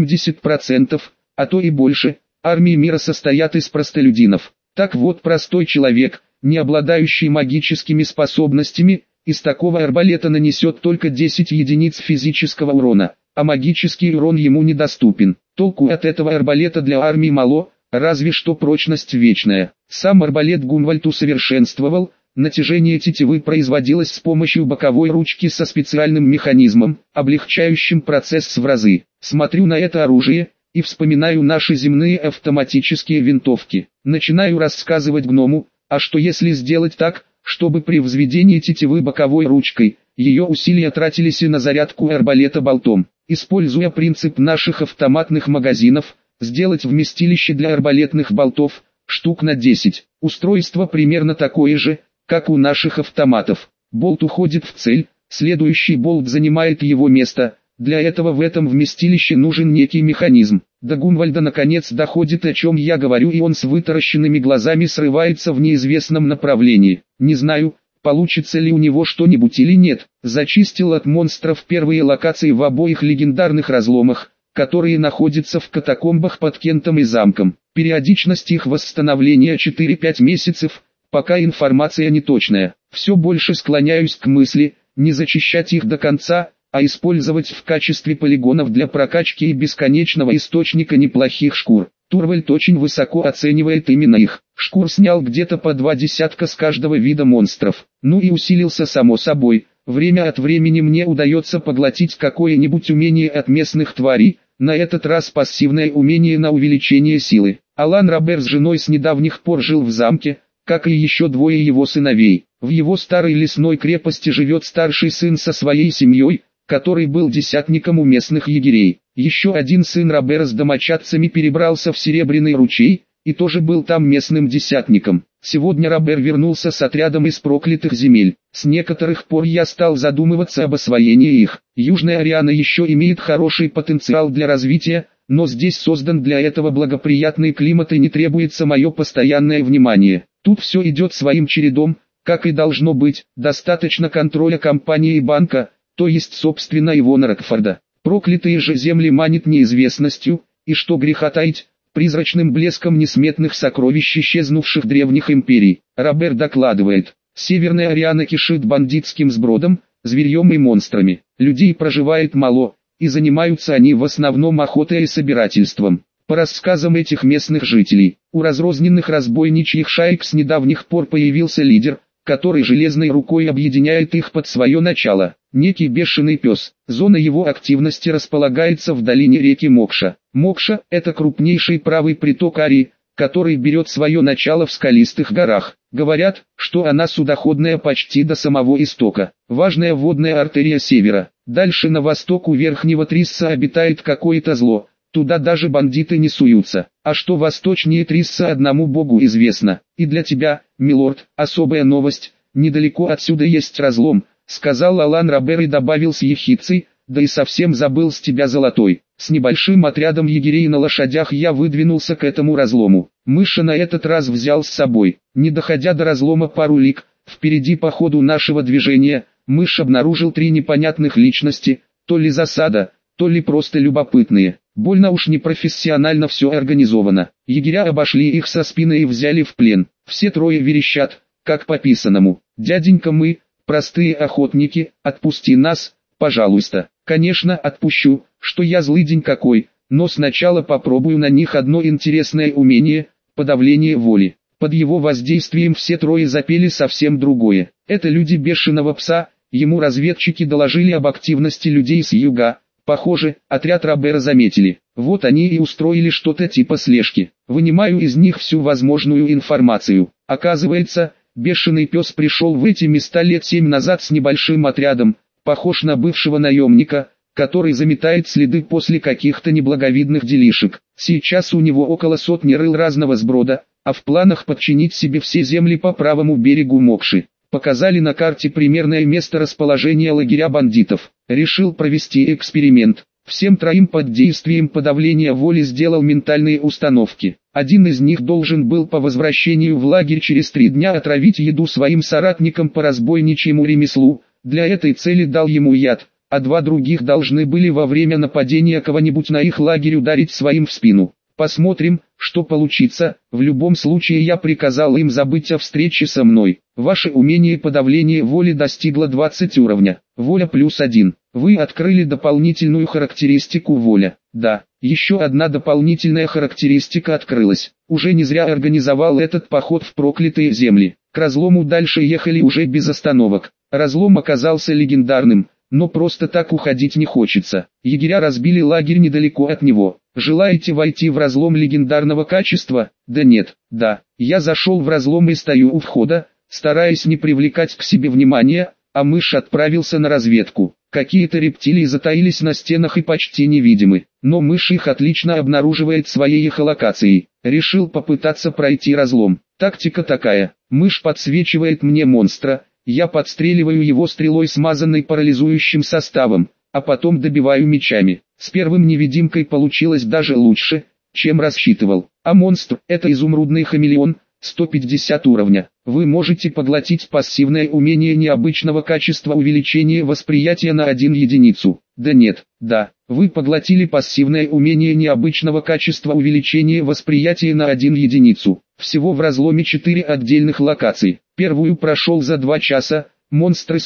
80%, а то и больше, армии мира состоят из простолюдинов. Так вот, простой человек, не обладающий магическими способностями, из такого арбалета нанесет только 10 единиц физического урона, а магический урон ему недоступен. Толку от этого арбалета для армии мало, разве что прочность вечная. Сам арбалет Гунвальд усовершенствовал, натяжение тетивы производилось с помощью боковой ручки со специальным механизмом, облегчающим процесс в разы. Смотрю на это оружие и вспоминаю наши земные автоматические винтовки. Начинаю рассказывать гному, а что если сделать так, чтобы при взведении тетивы боковой ручкой, ее усилия тратились и на зарядку арбалета болтом. Используя принцип наших автоматных магазинов, сделать вместилище для арбалетных болтов, штук на 10. Устройство примерно такое же, как у наших автоматов. Болт уходит в цель, следующий болт занимает его место. Для этого в этом вместилище нужен некий механизм. До Гунвальда наконец доходит, о чем я говорю, и он с вытаращенными глазами срывается в неизвестном направлении. Не знаю, получится ли у него что-нибудь или нет. Зачистил от монстров первые локации в обоих легендарных разломах, которые находятся в катакомбах под Кентом и замком. Периодичность их восстановления 4-5 месяцев, пока информация неточная. Все больше склоняюсь к мысли, не зачищать их до конца, а использовать в качестве полигонов для прокачки и бесконечного источника неплохих шкур. Турвальд очень высоко оценивает именно их. Шкур снял где-то по 2 десятка с каждого вида монстров. Ну и усилился само собой. Время от времени мне удается поглотить какое-нибудь умение от местных тварей, на этот раз пассивное умение на увеличение силы. Алан Робер с женой с недавних пор жил в замке, как и еще двое его сыновей. В его старой лесной крепости живет старший сын со своей семьей, который был десятником у местных егерей. Еще один сын Робера с домочадцами перебрался в Серебряный ручей, и тоже был там местным десятником. Сегодня Робер вернулся с отрядом из проклятых земель. С некоторых пор я стал задумываться об освоении их. Южная Ариана еще имеет хороший потенциал для развития, но здесь создан для этого благоприятный климат и не требуется мое постоянное внимание. Тут все идет своим чередом, как и должно быть, достаточно контроля компании и банка, то есть собственно Ивона Рокфорда. Проклятые же земли манит неизвестностью, и что греха таить, призрачным блеском несметных сокровищ исчезнувших древних империй. Робер докладывает, Северная Ариана кишит бандитским сбродом, зверьем и монстрами. Людей проживает мало, и занимаются они в основном охотой и собирательством. По рассказам этих местных жителей, у разрозненных разбойничьих шаек с недавних пор появился лидер, который железной рукой объединяет их под свое начало. Некий бешеный пес. Зона его активности располагается в долине реки Мокша. Мокша – это крупнейший правый приток Арии, который берет свое начало в скалистых горах. Говорят, что она судоходная почти до самого истока. Важная водная артерия севера. Дальше на восток у Верхнего Трисса обитает какое-то зло. Туда даже бандиты не суются. А что восточнее Трисса одному богу известно. И для тебя, милорд, особая новость. Недалеко отсюда есть разлом, сказал Алан Робер и добавил с ехицей, да и совсем забыл с тебя золотой. С небольшим отрядом егерей на лошадях я выдвинулся к этому разлому. Мыша на этот раз взял с собой. Не доходя до разлома пару лиг, впереди по ходу нашего движения, мышь обнаружил 3 непонятных личности, то ли засада, то ли просто любопытные. Больно уж непрофессионально все организовано. Егеря обошли их со спины и взяли в плен. Все 3 верещат, как по писаному. «Дяденька, мы, простые охотники, отпусти нас, пожалуйста». Конечно, отпущу, что я злыдень какой, но сначала попробую на них одно интересное умение – подавление воли. Под его воздействием все 3 запели совсем другое. Это люди бешеного пса, ему разведчики доложили об активности людей с юга. Похоже, отряд Робера заметили. Вот они и устроили что-то типа слежки. Вынимаю из них всю возможную информацию. Оказывается, бешеный пес пришел в эти места лет 7 назад с небольшим отрядом, похож на бывшего наемника, который заметает следы после каких-то неблаговидных делишек. Сейчас у него около 100 рыл разного сброда, а в планах подчинить себе все земли по правому берегу Мокши. Показали на карте примерное место расположения лагеря бандитов. Решил провести эксперимент. Всем 3 под действием подавления воли сделал ментальные установки. Один из них должен был по возвращению в лагерь через 3 дня отравить еду своим соратникам по разбойничьему ремеслу. Для этой цели дал ему яд, а 2 других должны были во время нападения кого-нибудь на их лагерь ударить своим в спину. Посмотрим, что получится. В любом случае я приказал им забыть о встрече со мной. Ваше умение подавления воли достигло 20 уровня. Воля +1. Вы открыли дополнительную характеристику воля. Да, еще одна дополнительная характеристика открылась. Уже не зря организовал этот поход в проклятые земли. К разлому дальше ехали уже без остановок. Разлом оказался легендарным, но просто так уходить не хочется. Егеря разбили лагерь недалеко от него. Желаете войти в разлом легендарного качества? Да нет, да. Я зашел в разлом и стою у входа, стараясь не привлекать к себе внимания, а мышь отправился на разведку. Какие-то рептилии затаились на стенах и почти невидимы, но мышь их отлично обнаруживает своей эхолокацией. Решил попытаться пройти разлом. Тактика такая: мышь подсвечивает мне монстра, я подстреливаю его стрелой, смазанной парализующим составом, а потом добиваю мечами. С первым невидимкой получилось даже лучше, чем рассчитывал. А монстр – это изумрудный хамелеон, 150 уровня. Вы можете поглотить пассивное умение необычного качества увеличения восприятия на 1 единицу. Да нет, да, вы поглотили пассивное умение необычного качества увеличения восприятия на 1 единицу. Всего в разломе 4 отдельных локаций. Первую прошел за 2 часа, монстры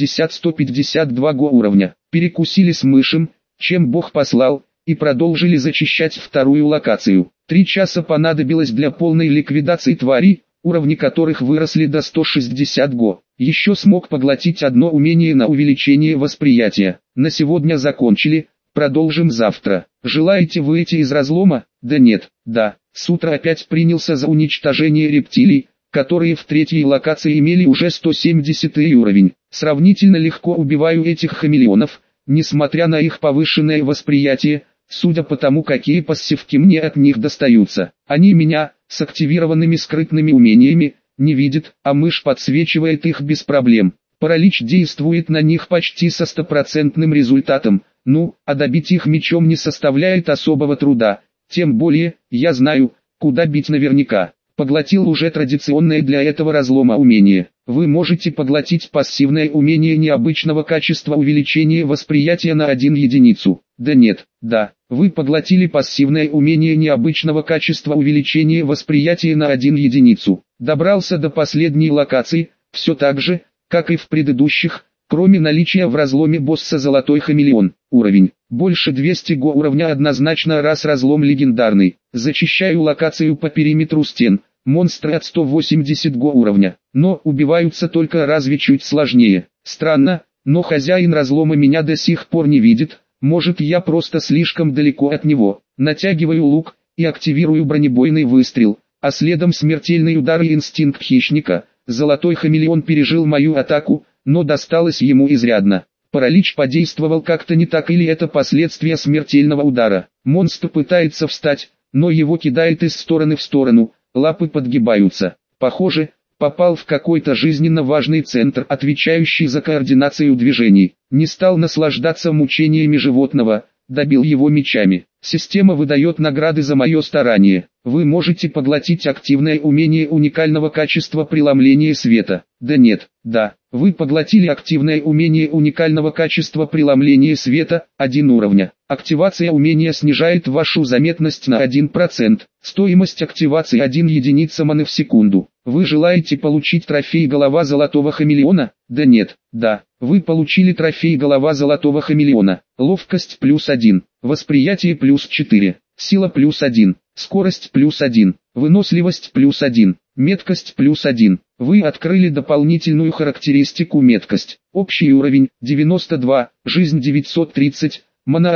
150-152 го уровня. Перекусили с мышем, чем Бог послал, и продолжили зачищать вторую локацию. 3 часа понадобилось для полной ликвидации тварей, уровни которых выросли до 160 го. Еще смог поглотить одно умение на увеличение восприятия. На сегодня закончили, продолжим завтра. Желаете выйти из разлома? Да нет, да. С утра опять принялся за уничтожение рептилий, которые в третьей локации имели уже 170 уровень. Сравнительно легко убиваю этих хамелеонов, несмотря на их повышенное восприятие, судя по тому, какие пассивки мне от них достаются. Они меня, с активированными скрытными умениями, не видят, а мышь подсвечивает их без проблем. Паралич действует на них почти со 100% результатом, а добить их мечом не составляет особого труда. Тем более, я знаю, куда бить наверняка. Поглотил уже традиционное для этого разлома умение. Вы можете поглотить пассивное умение необычного качества увеличения восприятия на 1 единицу. Да нет, да. Вы поглотили пассивное умение необычного качества увеличения восприятия на 1 единицу. Добрался до последней локации, все так же, как и в предыдущих, кроме наличия в разломе босса Золотой Хамелеон. Уровень. Больше 200 го уровня однозначно, раз разлом легендарный. Зачищаю локацию по периметру стен. Монстры от 180 го уровня, но убиваются только разве чуть сложнее. Странно, но хозяин разлома меня до сих пор не видит, может я просто слишком далеко от него. Натягиваю лук и активирую бронебойный выстрел, а следом смертельный удар и инстинкт хищника. Золотой Хамелеон пережил мою атаку, но досталось ему изрядно. Паралич подействовал как-то не так, или это последствия смертельного удара. Монстр пытается встать, но его кидает из стороны в сторону. Лапы подгибаются. Похоже, попал в какой-то жизненно важный центр, отвечающий за координацию движений. Не стал наслаждаться мучениями животного, добил его мечами. Система выдает награды за мое старание. Вы можете поглотить активное умение уникального качества преломления света. Да нет, да. Вы поглотили активное умение уникального качества преломления света, 1 уровня. Активация умения снижает вашу заметность на 1%. Стоимость активации 1 единица маны в секунду. Вы желаете получить трофей голова Золотого Хамелеона? Да нет, да. Вы получили трофей голова Золотого Хамелеона. Ловкость +1, восприятие +4, сила +1, скорость +1, выносливость +1, меткость +1. Вы открыли дополнительную характеристику меткость. Общий уровень 92, жизнь 930, мана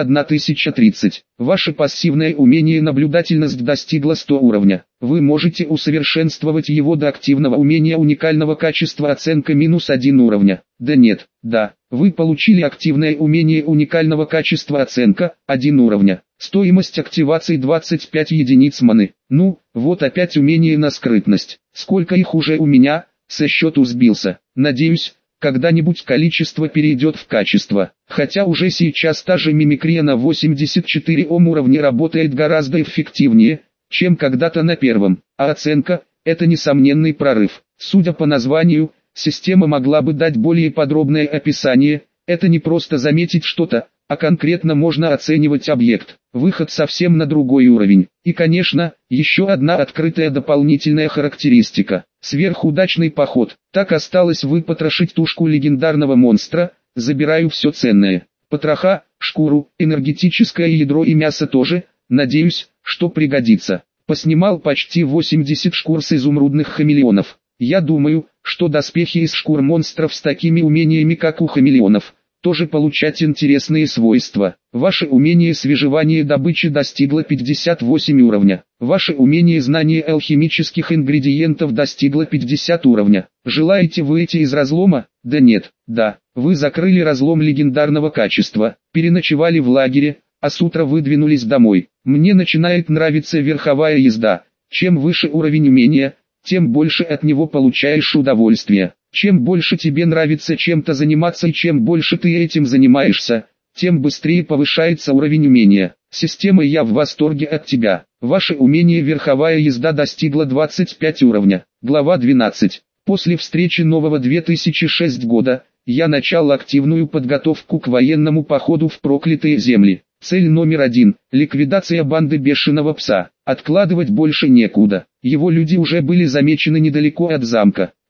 1030. Ваше пассивное умение наблюдательность достигло 100 уровня. Вы можете усовершенствовать его до активного умения уникального качества оценка -1 уровня. Да нет, да. Вы получили активное умение уникального качества оценка 1 уровня. Стоимость активации 25 единиц маны. Вот опять умение на скрытность. Сколько их уже у меня, со счету сбился. Надеюсь, когда-нибудь количество перейдет в качество. Хотя уже сейчас та же мимикрия на 84 уровне работает гораздо эффективнее, чем когда-то на первом. А оценка – это несомненный прорыв. Судя по названию, система могла бы дать более подробное описание. Это не просто заметить что-то, а конкретно можно оценивать объект. Выход совсем на другой уровень. И конечно, еще одна открытая дополнительная характеристика. Сверхудачный поход. Так осталось выпотрошить тушку легендарного монстра, забираю все ценное. Потроха, шкуру, энергетическое ядро и мясо тоже, надеюсь, что пригодится. Поснимал почти 80 шкур с изумрудных хамелеонов. Я думаю, что доспехи из шкур монстров с такими умениями, как у хамелеонов, тоже получать интересные свойства. Ваше умение свежевания добычи достигло 58 уровня. Ваше умение знания алхимических ингредиентов достигло 50 уровня. Желаете выйти из разлома? Да нет, да. Вы закрыли разлом легендарного качества, переночевали в лагере, а с утра выдвинулись домой. Мне начинает нравиться верховая езда. Чем выше уровень умения, тем больше от него получаешь удовольствия. Чем больше тебе нравится чем-то заниматься и чем больше ты этим занимаешься, тем быстрее повышается уровень умения. Система, я в восторге от тебя. Ваше умение верховая езда достигло 25 уровня. Глава 12. После встречи нового 2006 года, я начал активную подготовку к военному походу в проклятые земли. Цель номер 1 – ликвидация банды бешеного пса. Откладывать больше некуда. Его люди уже были замечены недалеко от замка.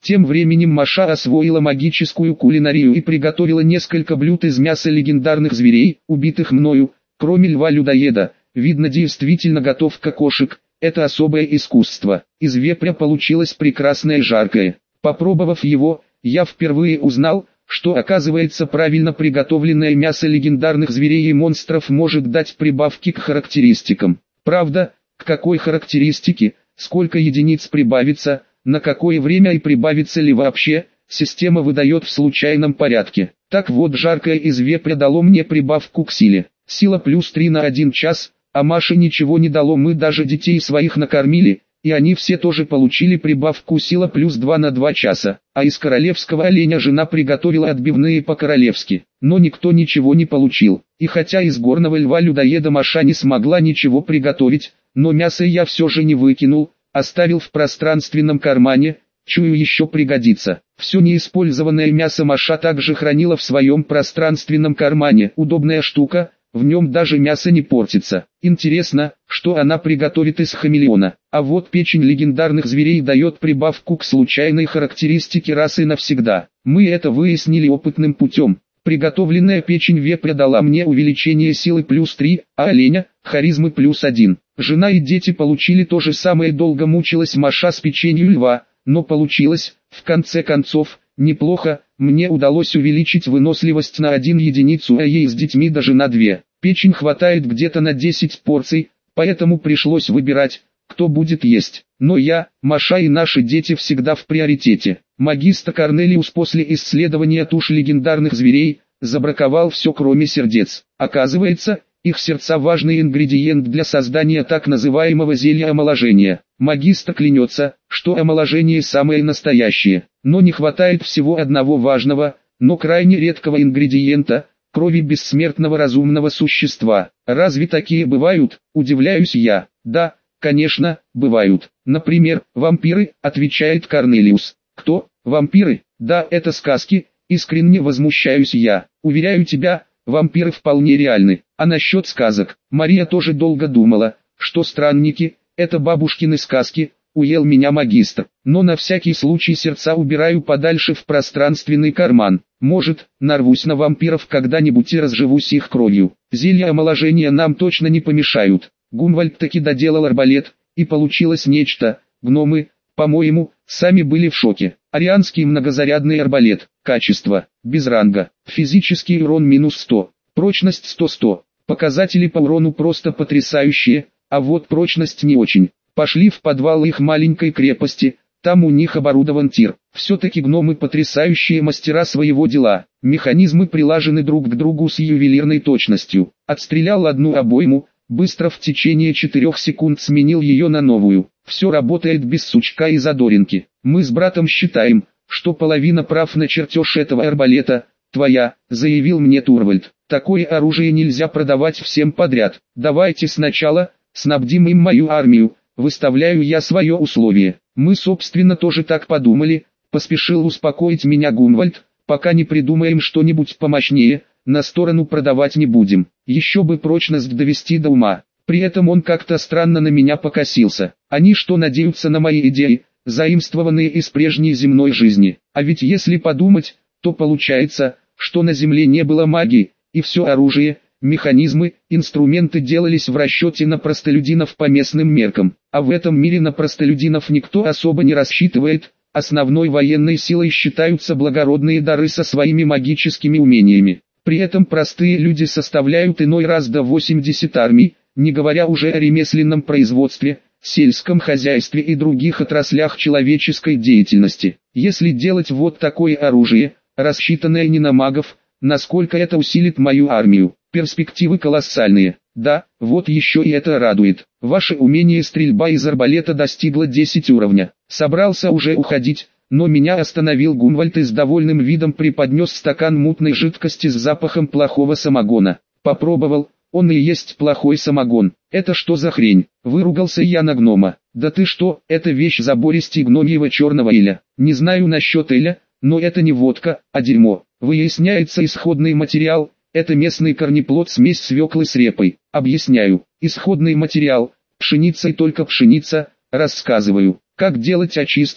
Тем временем Маша освоила магическую кулинарию и приготовила несколько блюд из мяса легендарных зверей, убитых мною, кроме льва-людоеда. Видно, действительно готовка кошек – это особое искусство. Из вепря получилось прекрасное жаркое. Попробовав его, я впервые узнал, что оказывается правильно приготовленное мясо легендарных зверей и монстров может дать прибавки к характеристикам. Правда, к какой характеристике, сколько единиц прибавится, на какое время и прибавится ли вообще, система выдает в случайном порядке. Так вот, жаркое из вепря дало мне прибавку к силе. Сила плюс 3 на 1 час, а Маше ничего не дало, мы даже детей своих накормили, и они все тоже получили прибавку сила плюс 2 на 2 часа. А из королевского оленя жена приготовила отбивные по-королевски, но никто ничего не получил. И хотя из горного льва-людоеда Маша не смогла ничего приготовить, но мясо я все же не выкинул, оставил в пространственном кармане, чую, еще пригодится. Все неиспользованное мясо Маша также хранила в своем пространственном кармане. Удобная штука, в нем даже мясо не портится. Интересно, что она приготовит из хамелеона. А вот печень легендарных зверей дает прибавку к случайной характеристике раз и навсегда. Мы это выяснили опытным путем. Приготовленная печень вепря дала мне увеличение силы плюс 3, а оленя – харизмы плюс 1. Жена и дети получили то же самое. Долго мучилась Маша с печенью льва, но получилось, в конце концов, неплохо. Мне удалось увеличить выносливость на 1 единицу, а ей с детьми даже на 2. Печень хватает где-то на 10 порций, поэтому пришлось выбирать, кто будет есть. Но я, Маша и наши дети всегда в приоритете. Магистр Корнелиус после исследования туш легендарных зверей забраковал все кроме сердец. Оказывается, их сердца важный ингредиент для создания так называемого зелья омоложения. Магистр клянется, что омоложение самое настоящее, но не хватает всего одного важного, но крайне редкого ингредиента – крови бессмертного разумного существа. Разве такие бывают, удивляюсь я? Да, конечно, бывают. Например, вампиры, отвечает Корнелиус. Кто? Вампиры? Да, это сказки, искренне возмущаюсь я. Уверяю тебя, вампиры вполне реальны. А насчет сказок, Мария тоже долго думала, что странники – это бабушкины сказки, уел меня магистр. Но на всякий случай сердца убираю подальше в пространственный карман. Может, нарвусь на вампиров когда-нибудь и разживусь их кровью. Зелья омоложения нам точно не помешают. Гунвальд таки доделал арбалет, и получилось нечто. Гномы, по-моему, сами были в шоке. Арианский многозарядный арбалет. Качество. Без ранга. Физический урон минус 100. Прочность 100-100. Показатели по урону просто потрясающие, а вот прочность не очень. Пошли в подвал их маленькой крепости, там у них оборудован тир. Все-таки гномы потрясающие мастера своего дела. Механизмы прилажены друг к другу с ювелирной точностью. Отстрелял одну обойму, быстро в течение 4 секунд сменил ее на новую. Все работает без сучка и задоринки. Мы с братом считаем, что половина прав на чертеж этого арбалета твоя, заявил мне Турвальд. Такое оружие нельзя продавать всем подряд. Давайте сначала снабдим им мою армию, выставляю я свое условие. Мы собственно тоже так подумали, поспешил успокоить меня Гунвальд, пока не придумаем что-нибудь помощнее, на сторону продавать не будем. Еще бы прочность довести до ума. При этом он как-то странно на меня покосился. Они что, надеются на мои идеи, заимствованные из прежней земной жизни? А ведь если подумать, то получается, что на Земле не было магии, и все оружие, механизмы, инструменты делались в расчете на простолюдинов по местным меркам. А в этом мире на простолюдинов никто особо не рассчитывает, основной военной силой считаются благородные дары со своими магическими умениями. При этом простые люди составляют иной раз до 80 армий, не говоря уже о ремесленном производстве, сельском хозяйстве и других отраслях человеческой деятельности. Если делать вот такое оружие, рассчитанное не на магов, насколько это усилит мою армию? Перспективы колоссальные. Да, вот еще и это радует. Ваше умение стрельба из арбалета достигло 10 уровня. Собрался уже уходить, но меня остановил Гунвальд и с довольным видом преподнес стакан мутной жидкости с запахом плохого самогона. Попробовал, он и есть плохой самогон. Это что за хрень? Выругался я на гнома. Да ты что, это вещь забористей гномьего черного эля. Не знаю насчет эля, но это не водка, а дерьмо. Выясняется исходный материал. Это местный корнеплод, смесь свеклы с репой. Объясняю. Исходный материал. Пшеница и только пшеница. Рассказываю, как делать очистку.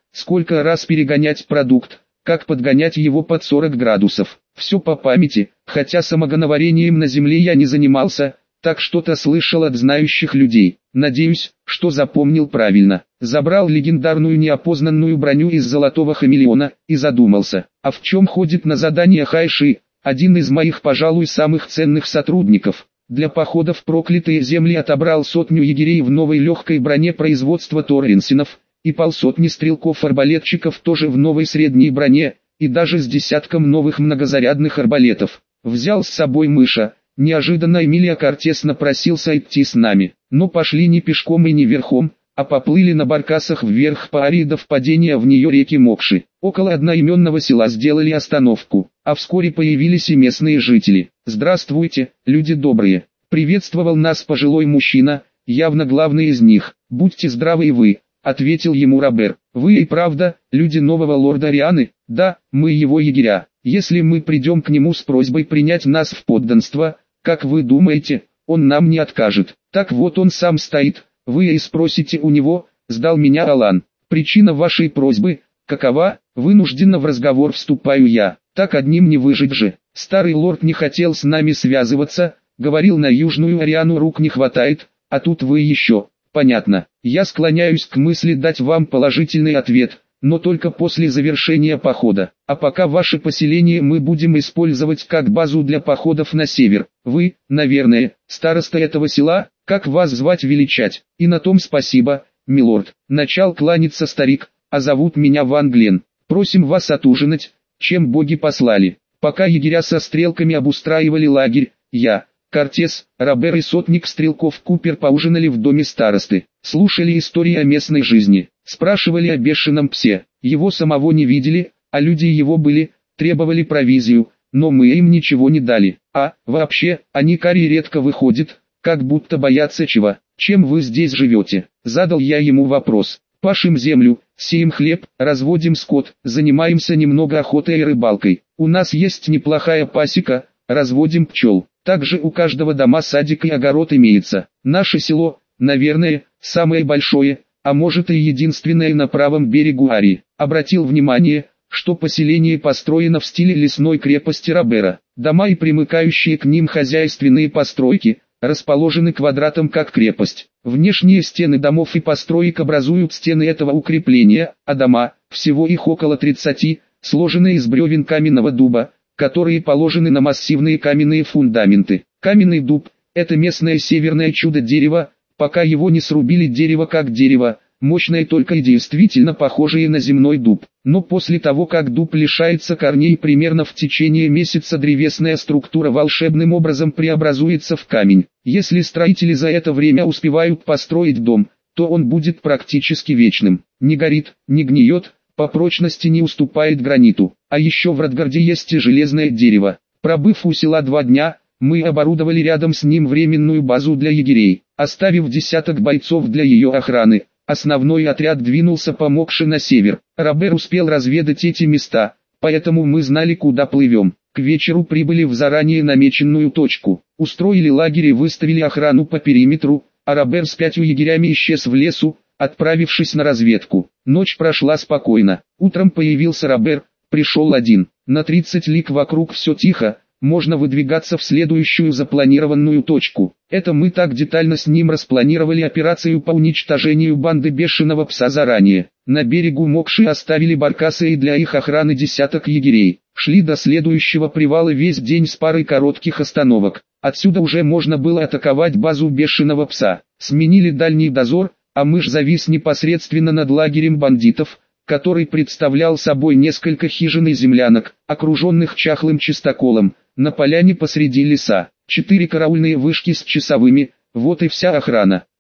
сколько раз перегонять продукт, как подгонять его под 40 градусов. Все по памяти, хотя самогоноварением на земле я не занимался, так что-то слышал от знающих людей. Надеюсь, что запомнил правильно. Забрал легендарную неопознанную броню из золотого хамелеона и задумался, а в чем ходит на задание Хайши, один из моих, пожалуй, самых ценных сотрудников. Для похода в проклятые земли отобрал 100 егерей в новой легкой броне производства Торренсенов, и 50 стрелков-арбалетчиков тоже в новой средней броне, и даже с десятком новых многозарядных арбалетов. Взял с собой мыша. Неожиданно Эмилио Кортес напросился идти с нами, но пошли не пешком и не верхом, а поплыли на баркасах вверх по Арии до впадения в нее реки Мокши. Около одноименного села сделали остановку, а вскоре появились и местные жители. «Здравствуйте, люди добрые!» — приветствовал нас пожилой мужчина, явно главный из них. «Будьте здравы и вы!» — ответил ему Робер. «Вы и правда, люди нового лорда Рианы?» «Да, мы его егеря. Если мы придем к нему с просьбой принять нас в подданство, как вы думаете, он нам не откажет?» «Так вот он сам стоит, вы и спросите у него», — сдал меня Алан. «Причина вашей просьбы, какова?» — вынужденно в разговор вступаю я. «Так одним не выжить же. Старый лорд не хотел с нами связываться, говорил, на Южную Ариану рук не хватает, а тут вы еще». «Понятно. Я склоняюсь к мысли дать вам положительный ответ, но только после завершения похода. А пока ваше поселение мы будем использовать как базу для походов на север. Вы, наверное, староста этого села, как вас звать величать?» «И на том спасибо, милорд». Начал кланяться старик. «А зовут меня Ван Глен. Просим вас отужинать, чем боги послали». Пока егеря со стрелками обустраивали лагерь, я, Кортес, Робер и сотник стрелков Купер поужинали в доме старосты. Слушали истории о местной жизни, спрашивали о бешеном псе. Его самого не видели, а люди его были, требовали провизию, но мы им ничего не дали. А, вообще, они кари редко выходят, как будто боятся чего. «Чем вы здесь живете?» — задал я ему вопрос. «Пашем землю, сеем хлеб, разводим скот, занимаемся немного охотой и рыбалкой. У нас есть неплохая пасека, разводим пчел. Также у каждого дома садик и огород имеется. Наше село, наверное, самое большое, а может и единственное на правом берегу Арии». Обратил внимание, что поселение построено в стиле лесной крепости Робера. Дома и примыкающие к ним хозяйственные постройки расположены квадратом как крепость. Внешние стены домов и построек образуют стены этого укрепления, а дома, всего их около 30, сложены из бревен каменного дуба, которые положены на массивные каменные фундаменты. Каменный дуб – это местное северное чудо дерева, пока его не срубили дерево как дерево, мощное только и действительно похожее на земной дуб. Но после того, как дуб лишается корней, примерно в течение месяца древесная структура волшебным образом преобразуется в камень. Если строители за это время успевают построить дом, то он будет практически вечным. Не горит, не гниет, по прочности не уступает граниту. А еще в Радгарде есть и железное дерево. Пробыв у села 2 дня, мы оборудовали рядом с ним временную базу для егерей, оставив десяток бойцов для ее охраны. Основной отряд двинулся по Мокши на север. Робер успел разведать эти места, поэтому мы знали, куда плывем. К вечеру прибыли в заранее намеченную точку, устроили лагерь и выставили охрану по периметру, а Робер с 5 егерями исчез в лесу, отправившись на разведку. Ночь прошла спокойно. Утром появился Робер, пришел один. На 30 лиг вокруг все тихо, можно выдвигаться в следующую запланированную точку. Это мы так детально с ним распланировали операцию по уничтожению банды бешеного пса заранее. На берегу Мокши оставили баркасы и для их охраны десяток егерей. Шли до следующего привала весь день с парой коротких остановок. Отсюда уже можно было атаковать базу бешеного пса. Сменили дальний дозор, а мышь завис непосредственно над лагерем бандитов, который представлял собой несколько хижин и землянок, окруженных чахлым чистоколом, на поляне посреди леса. 4 караульные вышки с часовыми, вот и вся охрана.